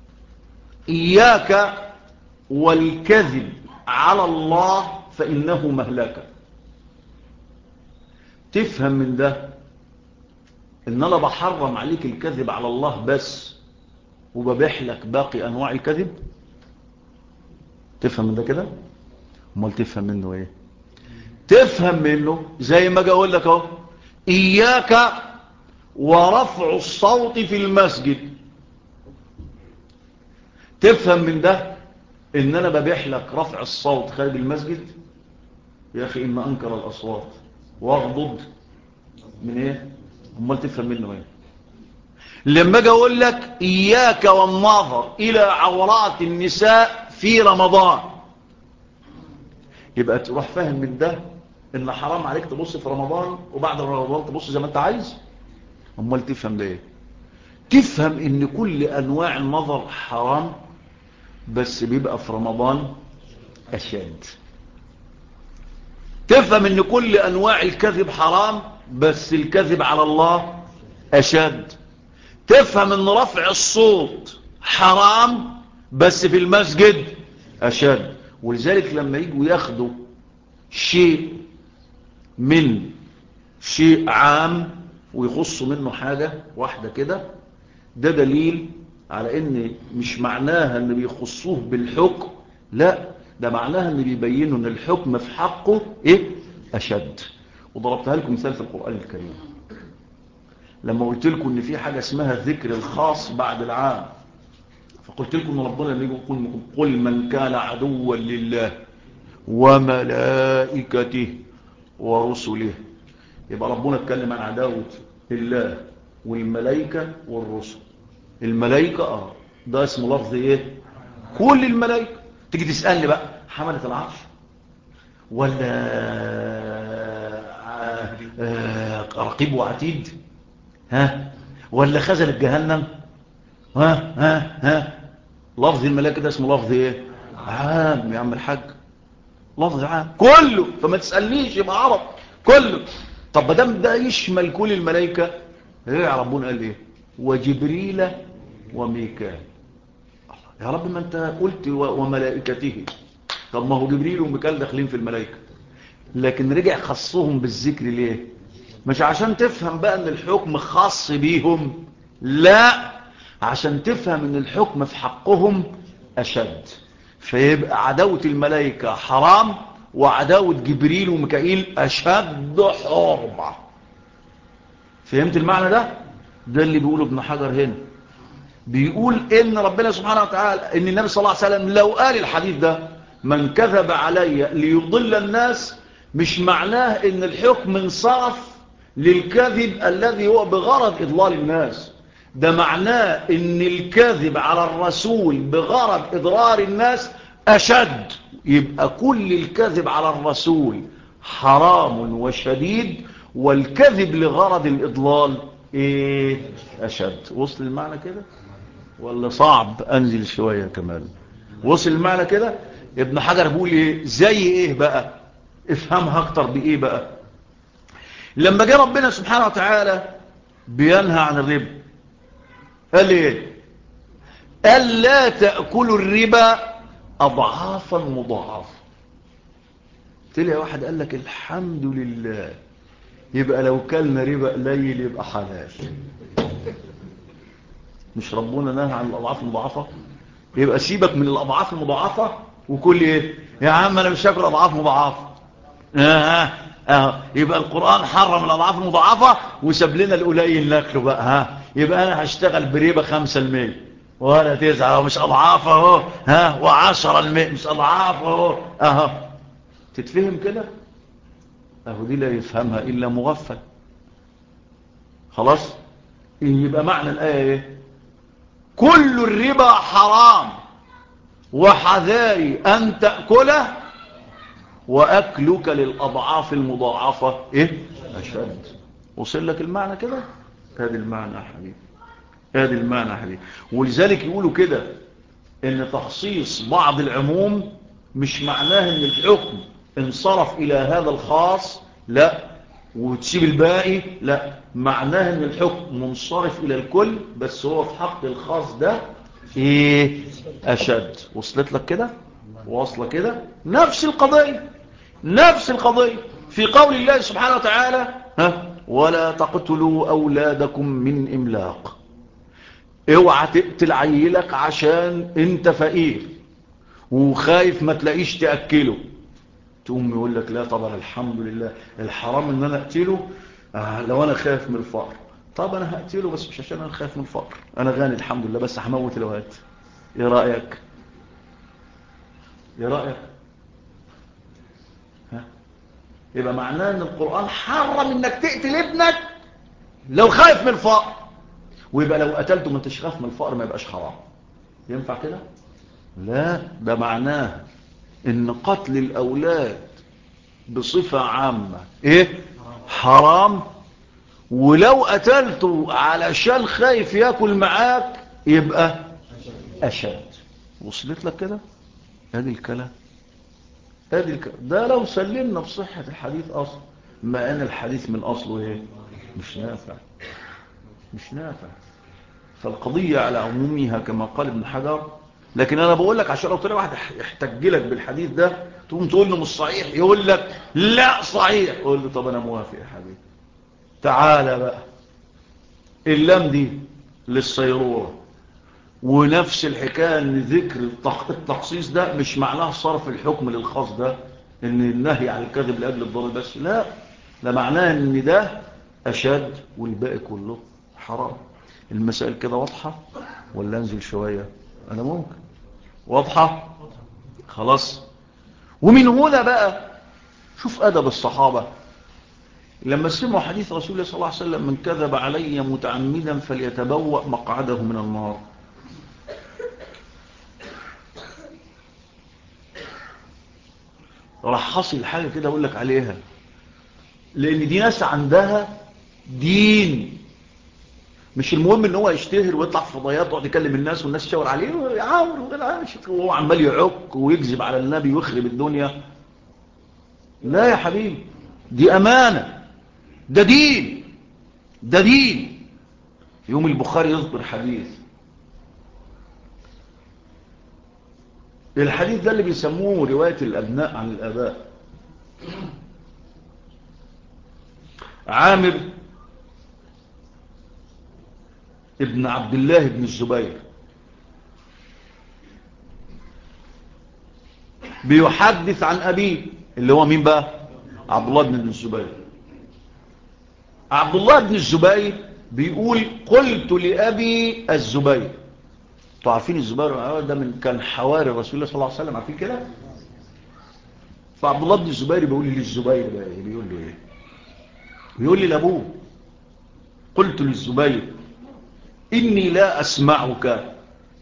إياك والكذب على الله فإنه مهلكة. تفهم من ده إن أنا بحرم عليك الكذب على الله بس وببيح لك باقي أنواع الكذب. تفهم من ده كده؟ امال تفهم منه إيه؟ تفهم منه زي ما أقول لك اهو إياك ورفع الصوت في المسجد. تفهم من ده ان انا ببيح لك رفع الصوت خارج المسجد. يا اخي ان انكر الاصوات واغضض من ايه؟ امال تفهم منه ايه؟ لما اجي اقول لك اياك والنظر الى عورات النساء في رمضان، يبقى تروح فاهم من ده ان حرام عليك تبص في رمضان وبعد رمضان تبص زي ما انت عايز. امال تفهم ده ايه؟ تفهم ان كل انواع النظر حرام، بس بيبقى في رمضان اشد. تفهم ان كل انواع الكذب حرام، بس الكذب على الله اشد. تفهم ان رفع الصوت حرام، بس في المسجد اشد. ولذلك لما يجوا ياخدوا شيء من شيء عام ويخصوا منه حاجة واحدة كده، ده دليل على ان مش معناها ان بيخصوه بالحكم، لا، ده معناها ان بيبينوا ان الحكم في حقه ايه؟ اشد. وضربتها لكم مثال في القرآن الكريم لما قلت لكم ان في حاجة اسمها الذكر الخاص بعد العام، فقلت لكم ان ربنا لما يجي يقول قل من كان عدوا لله وملائكته ورسله، يبقى ربنا اتكلم عن عداوة الله والملائكة والرسل. الملائكة ده اسمه لفظ ايه؟ كل الملائكة. تيجي تسألني بقى حملة العرش ولا رقيب وعتيد، ها، ولا خزنة جهنم، ها لفظ الملائكة ده اسمه لفظ ايه؟ عام يا عم الحاج، لفظ عام كله. فما تسألنيش يبقى عرب كله. طب ما دام ده يشمل كل الملائكة، ايه ربنا قال ايه؟ وجبريل وميكال. يا رب ما انت قلت وملائكته، طب ما هو جبريل وميكال داخلين في الملائكة، لكن رجع خصهم بالذكر ليه؟ مش عشان تفهم بقى ان الحكم خاص بيهم، لا، عشان تفهم ان الحكم في حقهم اشد. فيبقى عداوة الملائكة حرام، وعداوة جبريل وميكائيل اشد حرمة. فهمت المعنى ده؟ ده اللي بيقوله ابن حجر هنا. بيقول ان ربنا سبحانه وتعالى، ان النبي صلى الله عليه وسلم لو قال الحديث ده من كذب علي ليضل الناس، مش معناه ان الحكم انصرف للكذب الذي هو بغرض اضلال الناس، ده معناه ان الكذب على الرسول بغرض اضرار الناس اشد. يبقى كل الكذب على الرسول حرام وشديد، والكذب لغرض الاضلال ايه؟ اشد. وصل المعنى كده ولا صعب انزل شوية كمان؟ وصل المعنى كده؟ ابن حجر بيقول ايه؟ زي ايه بقى؟ افهمها اكتر بايه بقى؟ لما جاء ربنا سبحانه وتعالى بينهى عن الربا، قال ايه؟ قال لا تأكلوا الربا اضعافا مضاعفة. تلاقي واحد قال لك الحمد لله، يبقى لو كلنا ربا قليل يبقى حلال. مش ربنا نهى عن الاضعاف المضاعفة؟ يبقى سيبك من الاضعاف المضاعفة وكل ايه؟ يا عم انا مش هاكل اضعاف مضاعفة. يبقى القرآن حرم الاضعاف المضاعفة وساب لنا القليل ناكله بقى. يبقى انا هشتغل بريبة 5% ولا 9 مش اضعاف اهو، و10% مش اضعاف اهو. تتفهم كده؟ اهو دي لا يفهمها الا مغفل. خلاص، يبقى معنى الآية ايه؟ كل الربا حرام وحذاري أن تأكله، وأكلك للأضعاف المضاعفة إيه؟ أشد. وصل لك المعنى كده؟ هذا المعنى يا حبيبي، هذا المعنى يا حبيبي. ولذلك يقولوا كده إن تخصيص بعض العموم مش معناه إن الحكم انصرف إلى هذا الخاص، لا، وتسيب الباقي، لا، معناه إن الحكم منصرف إلى الكل، بس هو في حق الخاص ده إيه؟ أشد. وصلت لك كده؟ واصله كده؟ نفس القضية، نفس القضية في قول الله سبحانه وتعالى ولا تقتلوا أولادكم من إملاق. اوعى تقتل عيلك عشان انت فقير وخايف ما تلاقيش تأكله. تقوم يقول لك لا طبعا الحمد لله الحرام ان انا اقتله لو انا خايف من الفقر. طب انا هقتله بس مش عشان انا خايف من الفقر، انا غني الحمد لله بس هموت الواد. ايه رأيك؟ ايه رأيك؟ يبقى معناه ان القرآن حرم انك تقتل ابنك لو خايف من الفقر، ويبقى لو قتلته ما انتش خايف من الفقر ما يبقاش حرام. ينفع كده؟ لا، ده معناه ان قتل الاولاد بصفة عامة ايه؟ حرام. ولو قتلته علشان خايف ياكل معاك يبقى اشد. وصلت لك كده؟ ادي الكلام، ادي الكلام ده لو سلمنا بصحة الحديث اصلا، ما ان الحديث من اصله ايه؟ مش نافع، مش نافع. فالقضية على عمومها كما قال ابن حجر. لكن انا بقول لك عشان لو طلع واحد يحتج لك بالحديث ده تقوم تقول له مش صحيح، يقول لك لا صحيح، قول له طب انا موافق يا حبيبي. تعالى بقى، اللام دي للصيرورة، ونفس الحكاية ان ذكر التخصيص ده مش معناه صرف الحكم للخاص ده، ان النهي عن الكذب لاجل الضرر بس، لا، ده معناه ان ده اشد والباقي كله حرام. المسائل كده واضحة ولا انزل شوية؟ انا ممكن واضحة خلاص. ومن هنا بقى شوف ادب الصحابة لما سمعوا حديث رسول الله صلى الله عليه وسلم: من كذب علي متعمدا فليتبوأ مقعده من النار. راح حصل حاجة كده اقول لك عليها، لان دي ناس عندها دين، مش المهم ان هو يشتهر ويطلع في فضائيات ويقعد يكلم الناس والناس تشاور عليه ويعاور وهو عمال يعك ويكذب على النبي ويخرب الدنيا. لا يا حبيبي، دي امانة، ده دين، ده دين. يوم البخاري يذكر حديث، الحديث ده اللي بيسموه رواية الابناء عن الاباء. عامر ابن عبد الله بن الزبير بيحدث عن أبيه اللي هو مين بقى؟ عبد الله بن الزبير. عبد الله بن الزبير بيقول: قلت لأبي الزبير. انتوا عارفين الزبير ده من كان حواري رسول الله صلى الله عليه وسلم، عارفين كده؟ فعبد الله بن الزبير بيقول لي للزبير بقى إيه؟ بيقول له ايه؟ بيقول لي لابوه: قلت للزبير إني لا أسمعك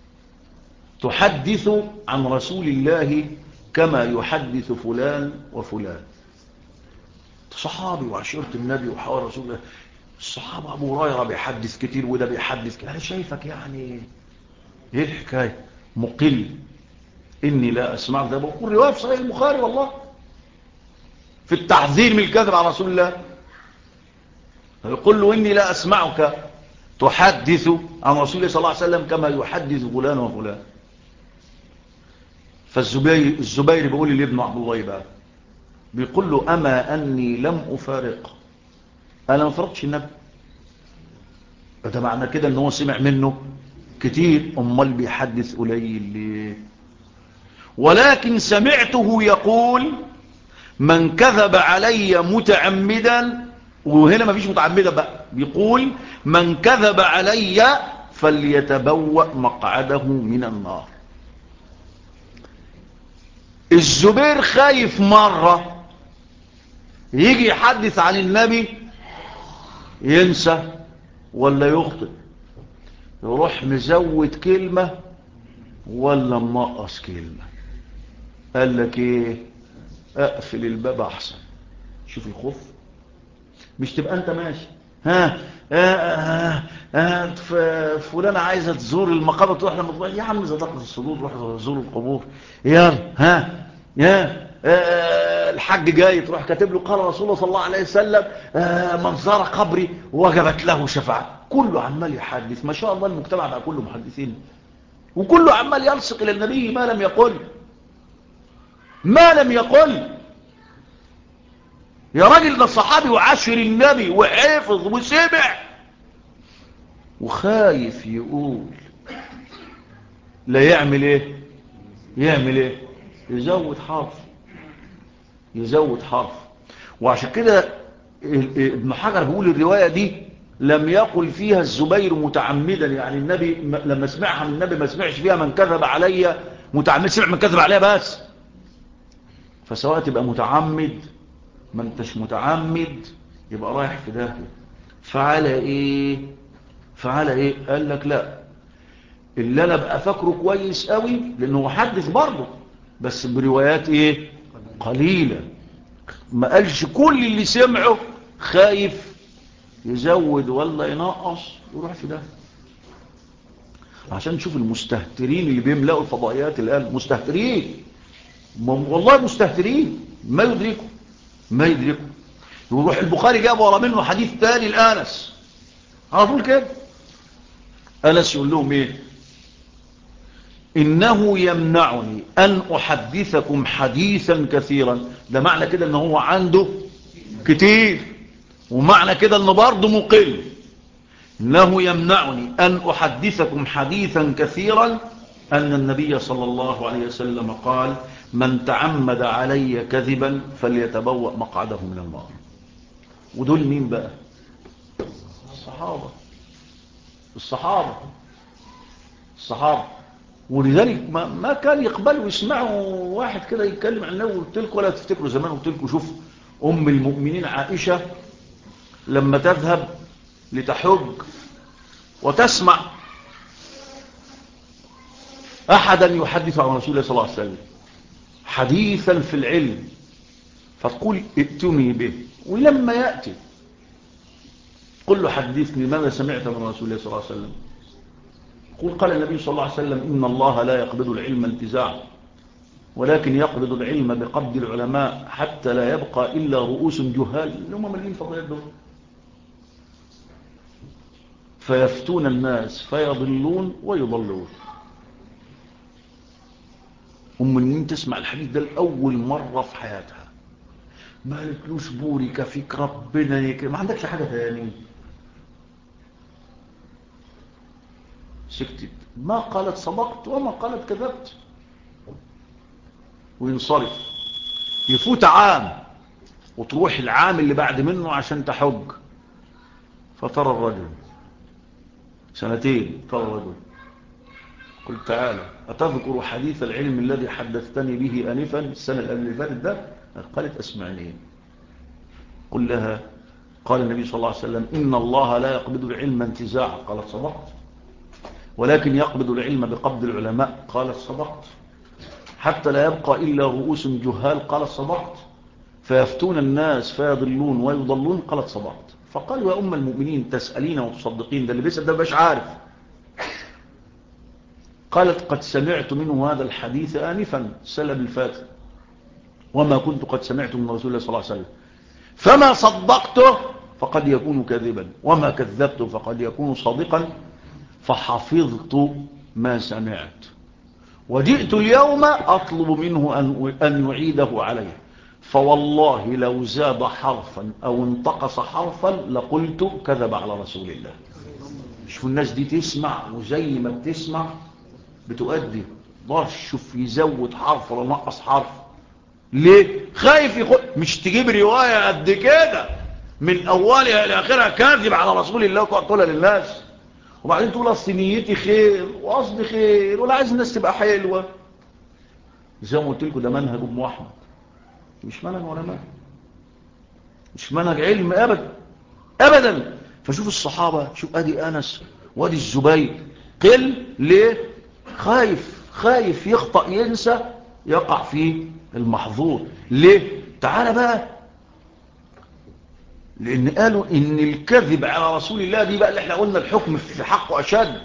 تحدث عن رسول الله كما يحدث فلان وفلان. صحابي وعشيرة النبي وحوار رسول الله، الصحابة أبو هريرة بيحدث كتير وده بيحدث كتير، أنا شايفك يعني إيه الحكاية؟ مقل. إني لا أسمع، ده بقول رواية في صحيح البخاري والله، في التحذير من الكذب على رسول الله. يقول له: إني لا أسمعك تحدث عن رسول الله صلى الله عليه وسلم كما يحدث فلان وفلان. فالزبير بيقول لابن عبد الله بقى، بيقول له: أما أني لم أفارق، أنا ما فرقتش النبي. ده معنى كده أنه سمع منه كتير، أمال بيحدث قليل ليه؟ ولكن سمعته يقول: من كذب علي متعمدا، وهنا ما فيش متعمدا بقى، بيقول: من كذب علي فليتبوأ مقعده من النار. الزبير خايف مرة يجي يحدث عن النبي ينسى ولا يخطئ، يروح مزود كلمة ولا منقص كلمة. قال لك ايه؟ اقفل الباب احسن. شوف الخوف، مش تبقى انت ماشي فلانة عايزة تزور المقابر، تروح لما تروح يا عم زادت الصدور، روح تزور القبور. يلا الحج جاي، تروح كاتب له: قال رسول الله صلى الله عليه وسلم من زار قبري وجبت له شفاعة. كله عمال يحدث، ما شاء الله المجتمع بقى كله محدثين، وكله عمال يلصق الى النبي ما لم يقل، ما لم يقل. يا راجل ده الصحابي وعاشر النبي وحفظ وسمع وخايف يقول، لا يعمل ايه؟ يعمل ايه؟ يزود حرف، يزود حرف. وعشان كده ابن حجر بيقول الرواية دي لم يقل فيها الزبير متعمدا، يعني النبي لما سمعها من النبي ما سمعش فيها من كذب علي متعمد، سمع من كذب عليها بس. فسواء تبقى متعمد ما انتش متعمد يبقى رايح في داهية. فعلى ايه؟ قال لك لا، اللي انا بقى فاكره كويس قوي لانه محدث برضه بس بروايات ايه؟ قليلة. ما قالش كل اللي سمعه، خايف يزود ولا ينقص يروح في ده. عشان نشوف المستهترين اللي بيملأوا الفضائيات الآن، مستهترين والله مستهترين، ما يدركوا. يروح البخاري جاب ورا منه حديث تاني لأنس على طول كده. أنس يقول لهم ايه؟ إنه يمنعني أن أحدثكم حديثا كثيرا. ده معنى كده أنه هو عنده كتير، ومعنى كده أنه برضه مقل. إنه يمنعني أن أحدثكم حديثا كثيرا أن النبي صلى الله عليه وسلم قال: من تعمد علي كذبا فليتبوأ مقعده من النار. ودول مين بقى؟ الصحابة. ولذلك ما كان يقبلوا يسمعوا واحد كده يتكلم عن النبي. قلت لكم ولا تفتكروا زمان، قلت لكم شوف أم المؤمنين عائشة لما تذهب لتحج وتسمع أحدا يحدث عن رسول الله صلى الله عليه وسلم حديثا في العلم، فتقول ائتني به. ولما يأتي قل له حدثني ماذا سمعت من رسول الله صلى الله عليه وسلم. قال النبي صلى الله عليه وسلم: إن الله لا يقبض العلم انتزاعا، ولكن يقبض العلم بقبض العلماء حتى لا يبقى إلا رؤوس جهال. اللي هم مليين فضيات دول، فيفتون الناس فيضلون ويضلون. من تسمع الحديث ده لأول مرة في حياتها، ما قالتلوش بورك فيك ربنا يكرم، ما عندكش حاجة ثانية، سكتت، ما قالت صدقت وما قالت كذبت، وينصرف. يفوت عام وتروح العام اللي بعد منه عشان تحج، فترى الرجل سنتين، ترى الرجل قل تعالى أتذكر حديث العلم الذي حدثتني به آنفا السنة اللي فاتت ده؟ قالت أسمعني. قل لها قال النبي صلى الله عليه وسلم: إن الله لا يقبض العلم انتزاعا. قالت صدقت. ولكن يقبض العلم بقبض العلماء. قالت صدقت. حتى لا يبقى إلا رؤوس جهال. قالت صدقت. فيفتون الناس فيضلون ويضلون. قالت صدقت. فقالوا: يا أم المؤمنين تسألين وتصدقين؟ ده اللي بيسأل ده مش عارف. قالت: قد سمعت منه هذا الحديث آنفا السنة الفاتحة، وما كنت قد سمعت من رسول الله صلى الله عليه وسلم، فما صدقته فقد يكون كاذبا، وما كذبته فقد يكون صادقا، فحفظت ما سمعت، وجئت اليوم أطلب منه أن يعيده علي، فوالله لو زاد حرفا أو انتقص حرفا لقلت كذب على رسول الله. شوف الناس دي تسمع، وزي ما بتسمع بتؤدي. ضرش شوف يزود حرف ولا نقص حرف. ليه؟ خايف يخد، مش تجيب رواية قد كده من أولها إلى آخرها كاذب على رسول الله وتقولها للناس، وبعدين تقول أصل نيتي خير وقصدي خير ولا عايز الناس تبقى حلوة. زي ما قلت لكم ده منهج أم أحمد، مش منهج علماء، مش منهج علم أبدا. فشوف الصحابة، شوف أدي أنس وأدي الزبير، قل ليه؟ خايف يخطأ ينسى يقع في المحظور. ليه؟ تعال بقى، لأن قالوا إن الكذب على رسول الله دي بقى اللي احنا قلنا الحكم في حقه أشد،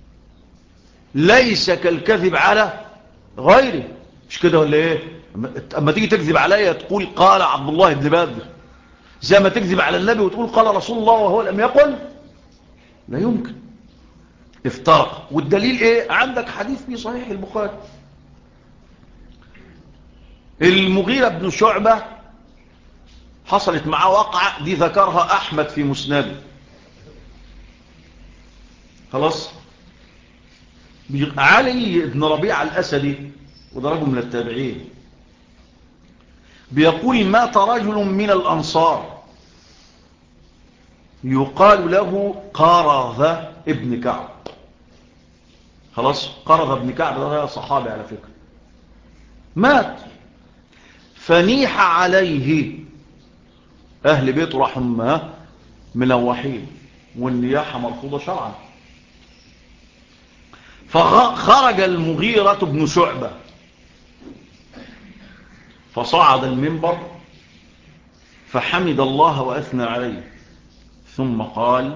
ليس كالكذب على غيره. مش كده ولا ايه؟ اما تيجي تكذب عليا تقول قال عبد الله بن بدر، زي ما تكذب على النبي وتقول قال رسول الله وهو لم يقل، لا يمكن. افترق. والدليل ايه؟ عندك حديث في صحيح البخاري، المغيرة بن شعبة حصلت معه وقعة دي ذكرها أحمد في مسنده. خلاص. علي بن ربيعة الأسدي، وده رجل من التابعين، بيقول مات رجل من الأنصار يقال له قرظة ابن كعب. خلاص. قرظة ابن كعب ده صحابي على فكرة. مات، فنيح عليه أهل بيته رحم منوحين، والنياحة مرفوضة شرعا. فخرج المغيرة بن شعبة فصعد المنبر فحمد الله وأثنى عليه، ثم قال: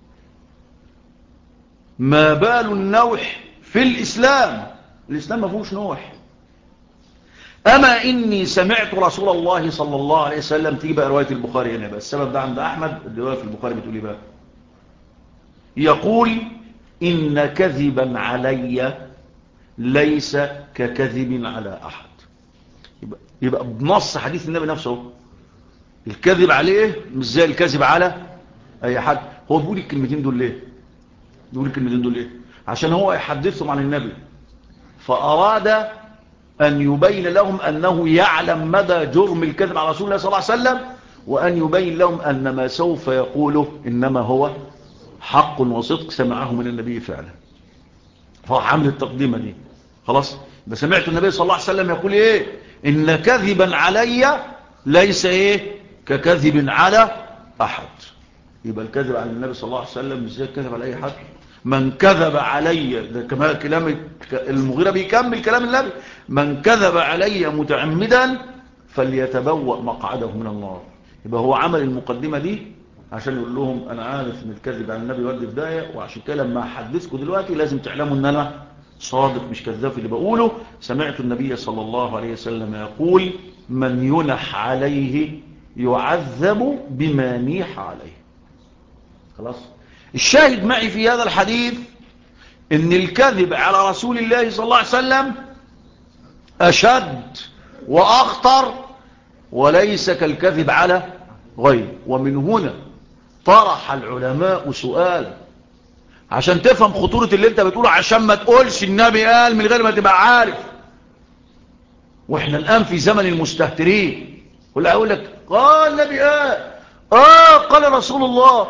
ما بال النوح في الإسلام؟ الإسلام ما فيهوش نوح. أما إني سمعت رسول الله صلى الله عليه وسلم، تيجي بقى رواية البخاري هنا بقى، السبب ده عند أحمد، الرواية في البخاري بتقول بقى يقول: إن كذبا علي ليس ككذب على أحد. يبقى بنص حديث النبي نفسه الكذب عليه مش زي الكذب على أي حد. هو بيقول الكلمتين دول ليه؟ بيقول الكلمتين دول ليه؟ عشان هو يحدثهم عن النبي، فأراد أن يبين لهم أنه يعلم مدى جرم الكذب على رسول الله صلى الله عليه وسلم، وأن يبين لهم أن ما سوف يقوله إنما هو حق وصدق سمعه من النبي فعلا. فهو عامل التقديمة دي خلاص. بس سمعت النبي صلى الله عليه وسلم يقول إيه؟ إن كذبا علي ليس إيه ككذب على أحد. يبقى الكذب على النبي صلى الله عليه وسلم مش زي الكذب على أي حد. من كذب علي، ده كمان كلام المغيرة بيكمل كلام النبي: من كذب علي متعمدا فليتبوأ مقعده من النار. يبقى هو عمل المقدمة دي عشان يقول لهم أنا عارف ان الكذب على النبي يودي في داهية، وعشان كده لما أحدثكم دلوقتي لازم تعلموا ان أنا صادق مش كذاب في اللي بقوله. سمعت النبي صلى الله عليه وسلم يقول: من ينح عليه يعذب بما نيح عليه. خلاص. الشاهد معي في هذا الحديث ان الكذب على رسول الله صلى الله عليه وسلم أشد وأخطر، وليس كالكذب على غيره. ومن هنا طرح العلماء سؤال عشان تفهم خطورة اللي انت بتقوله، عشان ما تقولش النبي قال من غير ما تبقى عارف. واحنا الآن في زمن المستهترين، ولا اقول لك قال النبي قال رسول الله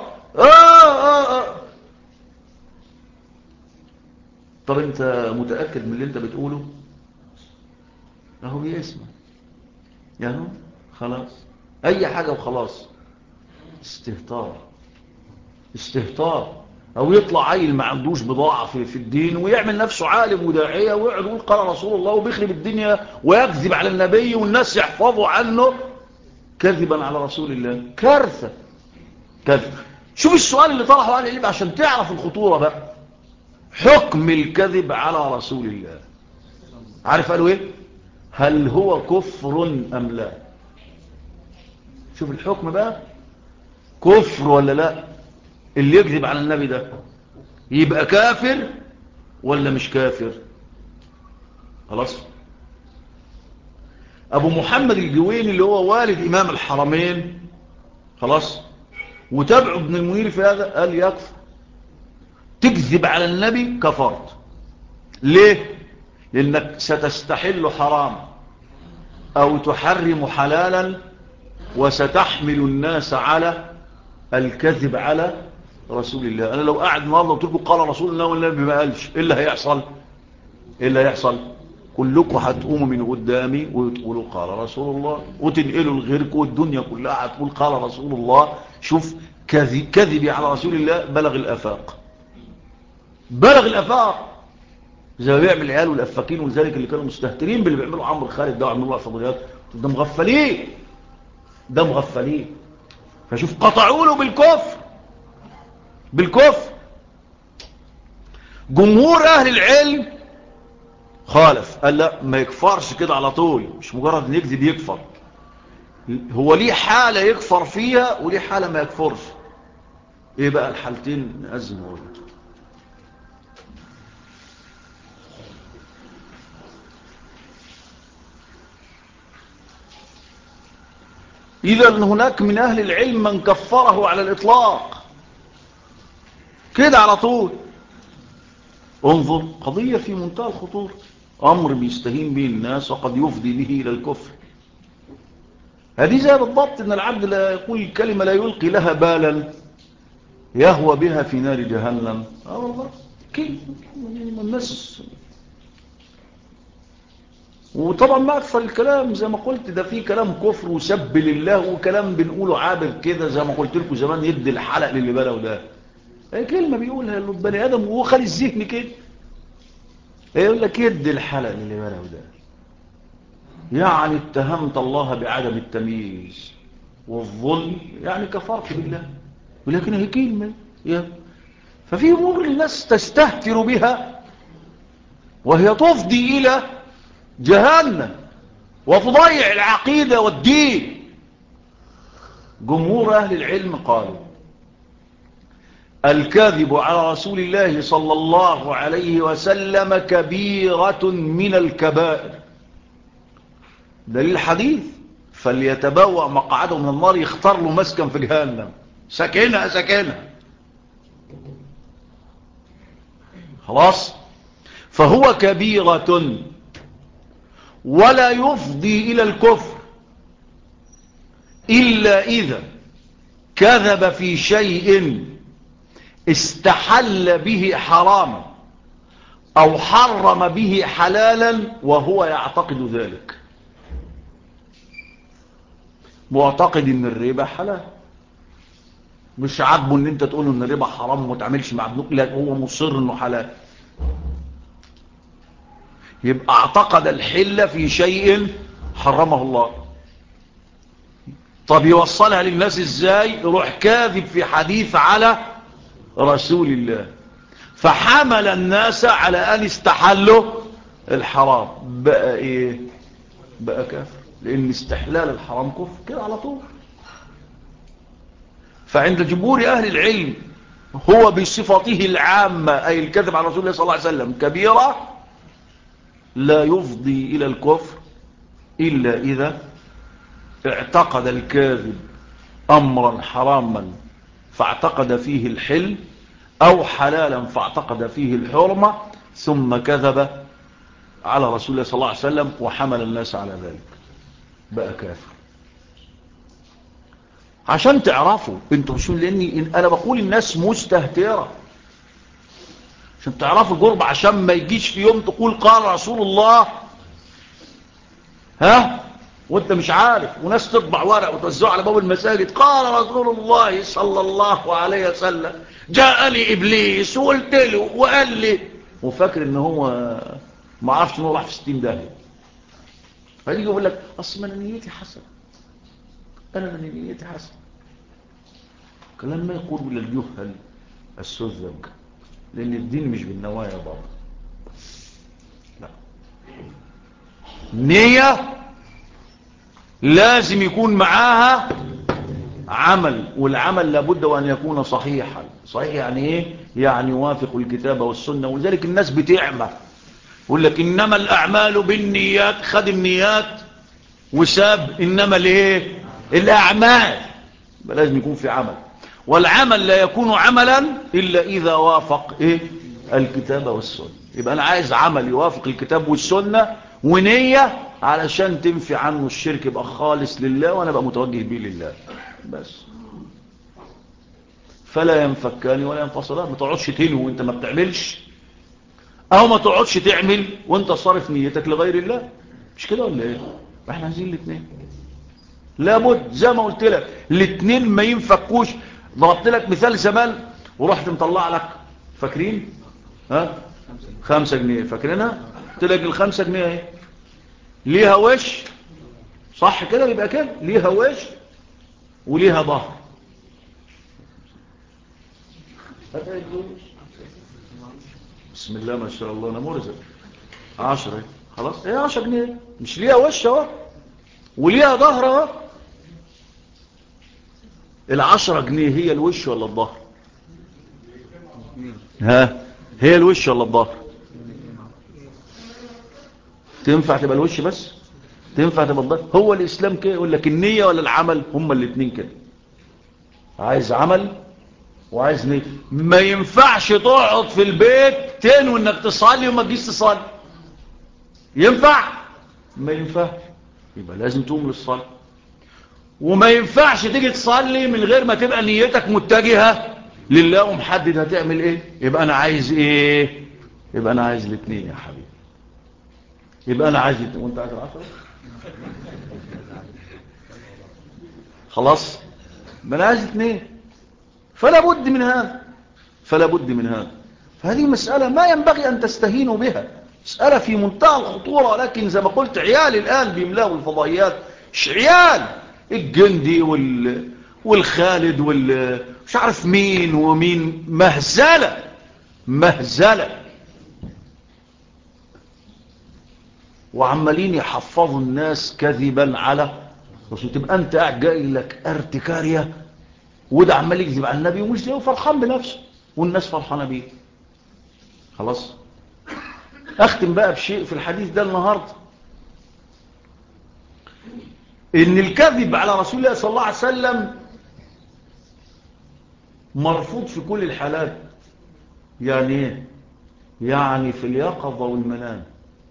طب انت متأكد من اللي انت بتقوله؟ اهو بيسمع يعني خلاص اي حاجة وخلاص. استهتار. او يطلع عيل ما عندوش بضاعة في الدين ويعمل نفسه عالم وداعية ويقعد يقول قال رسول الله وبيخرب الدنيا ويكذب على النبي والناس يحفظوا عنه كذبا على رسول الله. كارثة. شوف السؤال اللي طرحه على العلم عشان تعرف الخطورة بقى. حكم الكذب على رسول الله، عارف قالوا ايه؟ هل هو كفر ام لا؟ شوف الحكم بقى، كفر ولا لا؟ اللي يكذب على النبي ده يبقى كافر ولا مش كافر؟ خلاص. ابو محمد الجويني اللي هو والد امام الحرمين خلاص وتابعه ابن المنير في هذا قال يكفر. تكذب على النبي كفرت. ليه؟ لانك ستستحل حرام او تحرم حلالا وستحمل الناس على الكذب على رسول الله. انا لو قاعد النهارده وقلت لكم قال رسول الله والنبي ما قالش، ايه اللي هيحصل؟ كلكم هتقوموا من قدامي وتقولوا قال رسول الله، وتنقلوا لغيركم، والدنيا كلها هتقول قال رسول الله. شوف كذبي على رسول الله بلغ الافاق. زي ما بيعمل العيال والافاكين ولذلك اللي كانوا مستهترين باللي بيعملوا عمرو خالد ده وعملوا فضيات، ده مغفلين. فشوف قطعوا له بالكفر. جمهور اهل العلم خالف، قال لا ما يكفرش كده على طول، مش مجرد ان يكذب يكفر. هو ليه حالة يكفر فيها وليه حالة ما يكفرش. ايه بقى الحالتين؟ نأذن ونقول. إذا هناك من أهل العلم من كفره على الإطلاق كده على طول. انظر قضية في منتهى الخطورة، أمر بيستهين به الناس وقد يفضي به إلى الكفر. هذه زي بالضبط أن العبد لا يقول الكلمة لا يلقي لها بالا يهوى بها في نار جهنم. والله كيف الناس وطبعا ما أكثر الكلام زي ما قلت، ده فيه كلام كفر وسب لله، وكلام بنقوله عابر كده زي ما قلت لكم زمان، يدي الحلق للي بلغ ده. هي كلمة بيقولها البني آدم وهو خالي الذهن كده، يقول لك يدي الحلق للي بلغ ده، يعني اتهمت الله بعدم التمييز والظلم، يعني كفرت بالله. ولكن هي كلمة ففي أمور الناس تستهتر بها وهي تفضي إلى جهنم وتضيع العقيدة والدين. جمهور أهل العلم قالوا الكاذب على رسول الله صلى الله عليه وسلم كبيرة من الكبائر. دليل الحديث فليتبوأ مقعده من النار، يختار له مسكن في جهنم، سكنها سكنها خلاص. فهو كبيرة ولا يفضي إلى الكفر إلا إذا كذب في شيء استحل به حراما أو حرم به حلالا وهو يعتقد ذلك. معتقد ان الربا حلال، مش عاجبه ان انت تقول ان الربا حرام وما تعملش مع ابنك، لا هو مصر انه حلال، يبقى اعتقد الحل في شيء حرمه الله. طب يوصلها للناس ازاي؟ يروح كاذب في حديث على رسول الله فحمل الناس على ان استحلوا الحرام، بقى ايه؟ بقى كافر، لان استحلال الحرام كفر كده على طول. فعند جمهور اهل العلم هو بصفته العامة اي الكذب على رسول الله صلى الله عليه وسلم كبيرة لا يفضي الى الكفر الا اذا اعتقد الكاذب امرا حراما فاعتقد فيه الحل او حلالا فاعتقد فيه الحرمة ثم كذب على رسول الله صلى الله عليه وسلم وحمل الناس على ذلك، بقى كافر. عشان تعرفوا انتوا مش، لاني انا بقول الناس مستهترة عشان تعرفوا الجربة، عشان ما يجيش في يوم تقول قال رسول الله وانت مش عارف، وناس تطبع ورق وتوزعه على باب المساجد قال رسول الله صلى الله عليه وسلم جاءني ابليس وقلت له وقال لي، وفاكر ان هو ما عرفش انه راح في 60 داهيه. فيجي يقول لك اصل انا نيتي حسنه، انا نيتي حسنه. كلام ما يقول الا الجهل السذج، لان الدين مش بالنوايا بابا، لا، نية لازم يكون معاها عمل، والعمل لابد وان يكون صحيحا. صحيح يعني ايه؟ يعني يوافق الكتاب والسنة. ولذلك الناس بتعمى يقول لك انما الاعمال بالنيات، خد النيات وساب انما الايه؟ الاعمال. لازم يكون في عمل، والعمل لا يكون عملا الا اذا وافق ايه؟ الكتاب والسنة. يبقى انا عايز عمل يوافق الكتاب والسنة ونية علشان تنفي عنه الشرك، يبقى خالص لله وانا بقى متوجه بيه لله بس. فلا ينفكان ولا ينفصلان. ما تقعدش تنوي وانت ما بتعملش، او ما تقعدش تعمل وانت صارف نيتك لغير الله. مش كده ولا ايه؟ احنا عايزين الاثنين، لابد زي ما قلت لك الاثنين ما ينفكوش. ضربت لك مثال زمان ورحت مطلع لك، فاكرين 5 جنيه، فاكرينها؟ قلت لك ال5 جنيه اهي ليها وش، صح كده؟ يبقى كده ليها وش وليها ظهر. بسم الله ما شاء الله، انا مرزق 10 خلاص، ايه 10 جنيه مش ليها وش اهو وليها ظهر اهو. ال10 جنيه هي الوش ولا الظهر؟ هي الوش ولا الظهر؟ تنفع تبقى الوش بس؟ تنفع تبقى الظهر؟ هو الاسلام كده يقول لك النية ولا العمل، هما الاثنين كده، عايز عمل وعايز نية. ما ينفعش تقعد في البيت تنوي انك تصلي وما تجيش تصلي، ينفع؟ ما ينفعش. يبقى لازم تقوم للصلاة. وما ينفعش تيجي تصلي من غير ما تبقى نيتك متجهة لله ومحدد هتعمل ايه. يبقى انا عايز ايه؟ يبقى انا عايز الاثنين يا حبيبي. يبقى انا عايز وانت عايز 10. خلاص، ما انا عايز 2. فلا بد من هذا، فلا بد من هذا. فهذه مسألة ما ينبغي أن تستهينوا بها، مسألة في منتهى الخطورة. لكن زي ما قلت عيال الآن بيملاوا الفضائيات، مش عيال الجندي والخالد مش عارف مين ومين، مهزلة مهزلة، وعمالين يحفظوا الناس كذبا على رسول. تبقى انت قاعد جاي لك ارتكارية، وده عمال يكذب على النبي ومش جاي فرحان بنفسه والناس فرحانة بيه. خلاص، اختم بقى بشيء في الحديث ده النهاردة، ان الكذب على رسول الله صلى الله عليه وسلم مرفوض في كل الحالات. يعني ايه؟ يعني في اليقظة والمنام.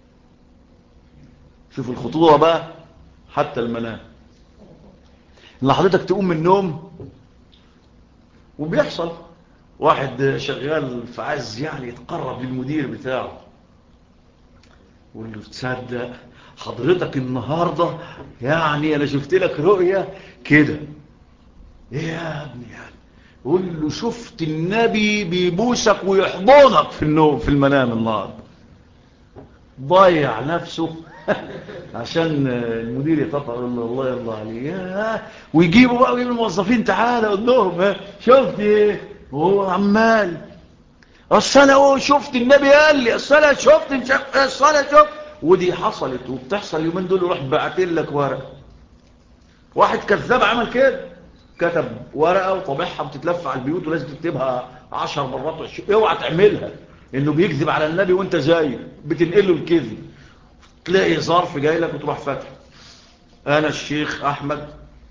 شوف الخطورة بقى، حتى المنام. ان حضرتك تقوم من النوم وبيحصل واحد شغال فعايز يعني يتقرب للمدير بتاعه، يقول له تصدق حضرتك النهاردة يعني انا شفت لك رؤية كده. ايه يا ابني يعني؟ يقول له شفت النبي بيبوسك ويحضنك في النوم في المنام النهارده. ضيع نفسه عشان المدير يطلع، يقول له الله يرضى عليه، ويجيبوا بقى ويجيبوا الموظفين، تعالى قول لهم شفت ايه؟ وهو عمال اصل انا شفت النبي قال لي، اصل انا شفت. ودي حصلت وبتحصل اليومين دول. يروح باعتين لك ورقه، واحد كذاب عمل كده، كتب ورقه وطبعها بتتلف على البيوت ولازم تكتبها 10 مرات اوعى تعملها، انه بيكذب على النبي وانت جاي بتنقل له الكذب. تلاقي ظرف جاي لك وتروح فاتح، انا الشيخ احمد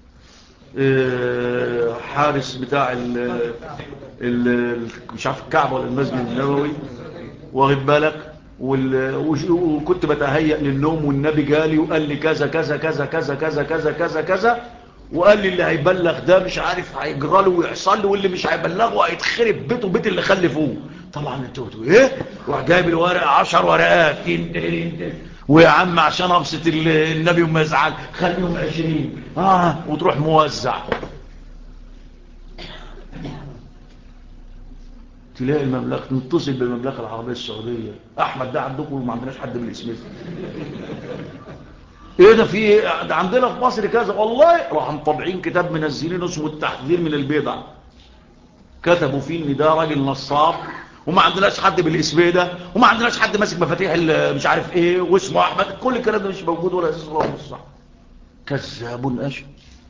حارس بتاع مش عارف الكعبه ولا المسجد النبوي، واخد بالك، وكنت بتهيأ للنوم والنبي جالي وقال لي كذا كذا كذا كذا كذا كذا كذا كذا، وقال لي اللي هيبلغ ده مش عارف هيجرى له ويحصل له، واللي مش هيبلغه هيتخرب بيته بيت اللي خلفوه. طبعا انتوا ايه؟ وراح جايب الورق 10 ورقات، ويا عم عشان ابسط النبي وما يزعل خليهم 20 وتروح موزع. تلاقي المملكه نتصل بالمملكه العربيه السعوديه، احمد ده عندكم وما عندناش حد بالاسم ايه ده؟ في ايه ده عندنا في مصر كذا؟ والله راح مطبعين كتاب منزلين اسمه التحذير من البدع، كتبوا فيه ان ده راجل نصاب وما عندناش حد بالاسم ده، وما عندناش حد ماسك مفاتيح مش عارف ايه واسمه احمد. كل الكلام ده مش موجود ولا اساس ولا صح. كذاب اشهر،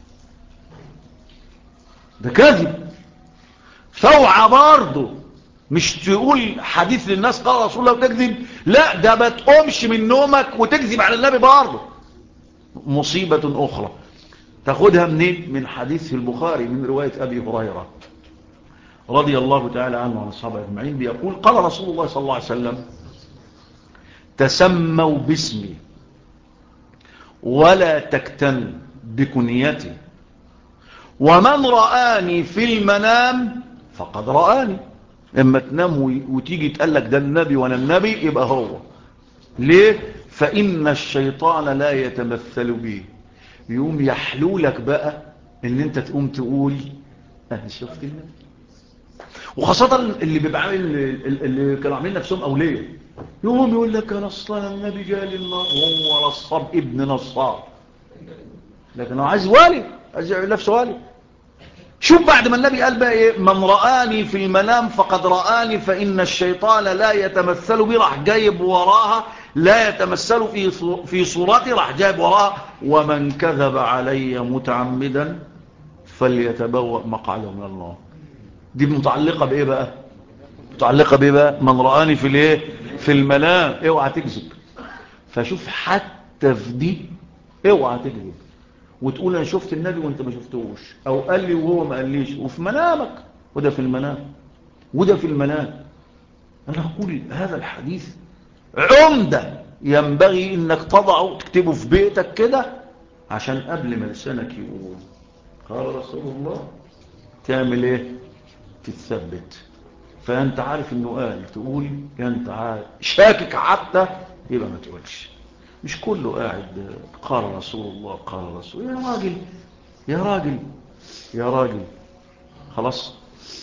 ده كذب. فوعى برضه، مش تقول حديث للناس قال رسول الله وتكذب، لا ده ما تقومش من نومك وتكذب على النبي برضه، مصيبة اخرى. تاخدها منين؟ من حديث في البخاري من رواية ابي هريرة رضي الله تعالى عنه وعن الصحابة اجمعين، بيقول قال رسول الله صلى الله عليه وسلم تسموا باسمي ولا تكتنوا بكنيتي، ومن رآني في المنام فقد رآني. اما تنام وتيجي تقلك ده النبي وانا النبي، يبقى هو. ليه؟ فإن الشيطان لا يتمثل به. يقوم يحلولك بقى ان انت تقوم تقول انا شفت النبي. وخاصة اللي بيبقى عامل، اللي كانوا عاملين نفسهم أولياء، يقوم يقول لك انا اصلا النبي جالي النار، وهو نصاب ابن نصاب، لكن هو عايز والي، عايز يعمل نفسه والي. شوف بعد ما النبي قال بقى ايه؟ من رآني في المنام فقد رآني، فإن الشيطان لا يتمثل بي، راح جايب وراها لا يتمثل في صورتي، راح جايب وراها ومن كذب علي متعمدا فليتبوأ مقعده من النار. دي متعلقة بايه بقى؟ متعلقة بايه بقى؟ من رآني في الايه؟ في المنام. اوعى تكذب. فشوف حتى في دي اوعى تكذب وتقول انا شفت النبي وانت ما شفتهوش، او قال لي وهو ما قاليش، وفي منامك. وده في المنام، وده في المنام. انا اقول هذا الحديث عمدة ينبغي انك تضعه تكتبه في بيتك كده، عشان قبل ما لسانك يقول قال رسول الله تعمل ايه؟ تتثبت. فانت عارف انه قال تقول، انت عارف شاكك حتى يبقى ما تقولش. مش كله قاعد قال رسول الله قال رسول. يا راجل يا راجل يا راجل، خلاص.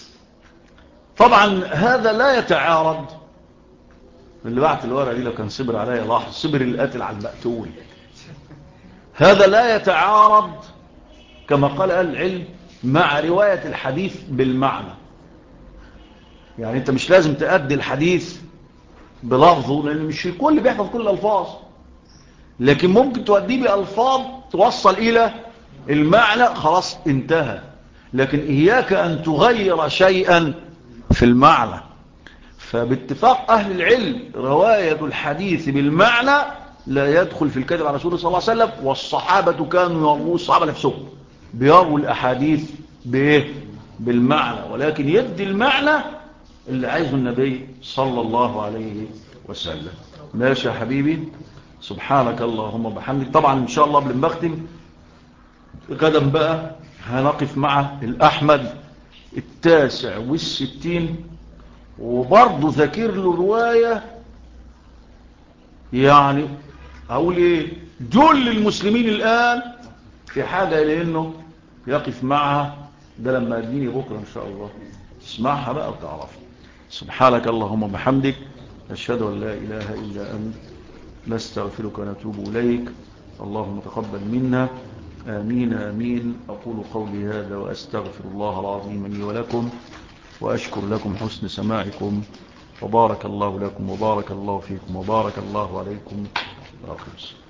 طبعا هذا لا يتعارض، اللي بعت الورقة دي لو كان صبر عليا لاحظ، صبر القاتل على المقتول. هذا لا يتعارض كما قال أهل العلم مع رواية الحديث بالمعنى. يعني انت مش لازم تأدي الحديث بلفظه، لأن مش الكل بيحفظ كل الألفاظ، لكن ممكن تؤديه بألفاظ توصل إلى المعنى، خلاص انتهى. لكن إياك أن تغير شيئا في المعنى. فباتفاق أهل العلم رواية الحديث بالمعنى لا يدخل في الكذب على رسول الله صلى الله عليه وسلم. والصحابة كانوا يرووا، الصحابة نفسهم بيروا الأحاديث بإيه؟ بالمعنى، ولكن يدي المعنى اللي عايزه النبي صلى الله عليه وسلم. ماشي يا حبيبي، سبحانك اللهم وبحمدك. طبعا إن شاء الله قبل ما نختم غدا بقى هنقف مع الأحمد 69، وبرضه ذاكر له رواية يعني أقول إيه، جل المسلمين الآن في حاجة إلى إنه يقف معها. ده لما أديني بكرة إن شاء الله تسمعها بقى وتعرف. سبحانك اللهم وبحمدك، أشهد أن لا إله إلا أنت، نستغفرك ونتوب إليك. اللهم تقبل منا، آمين آمين. أقول قولي هذا وأستغفر الله العظيم لي ولكم، وأشكر لكم حسن سماعكم، وبارك الله لكم وبارك الله فيكم وبارك الله عليكم.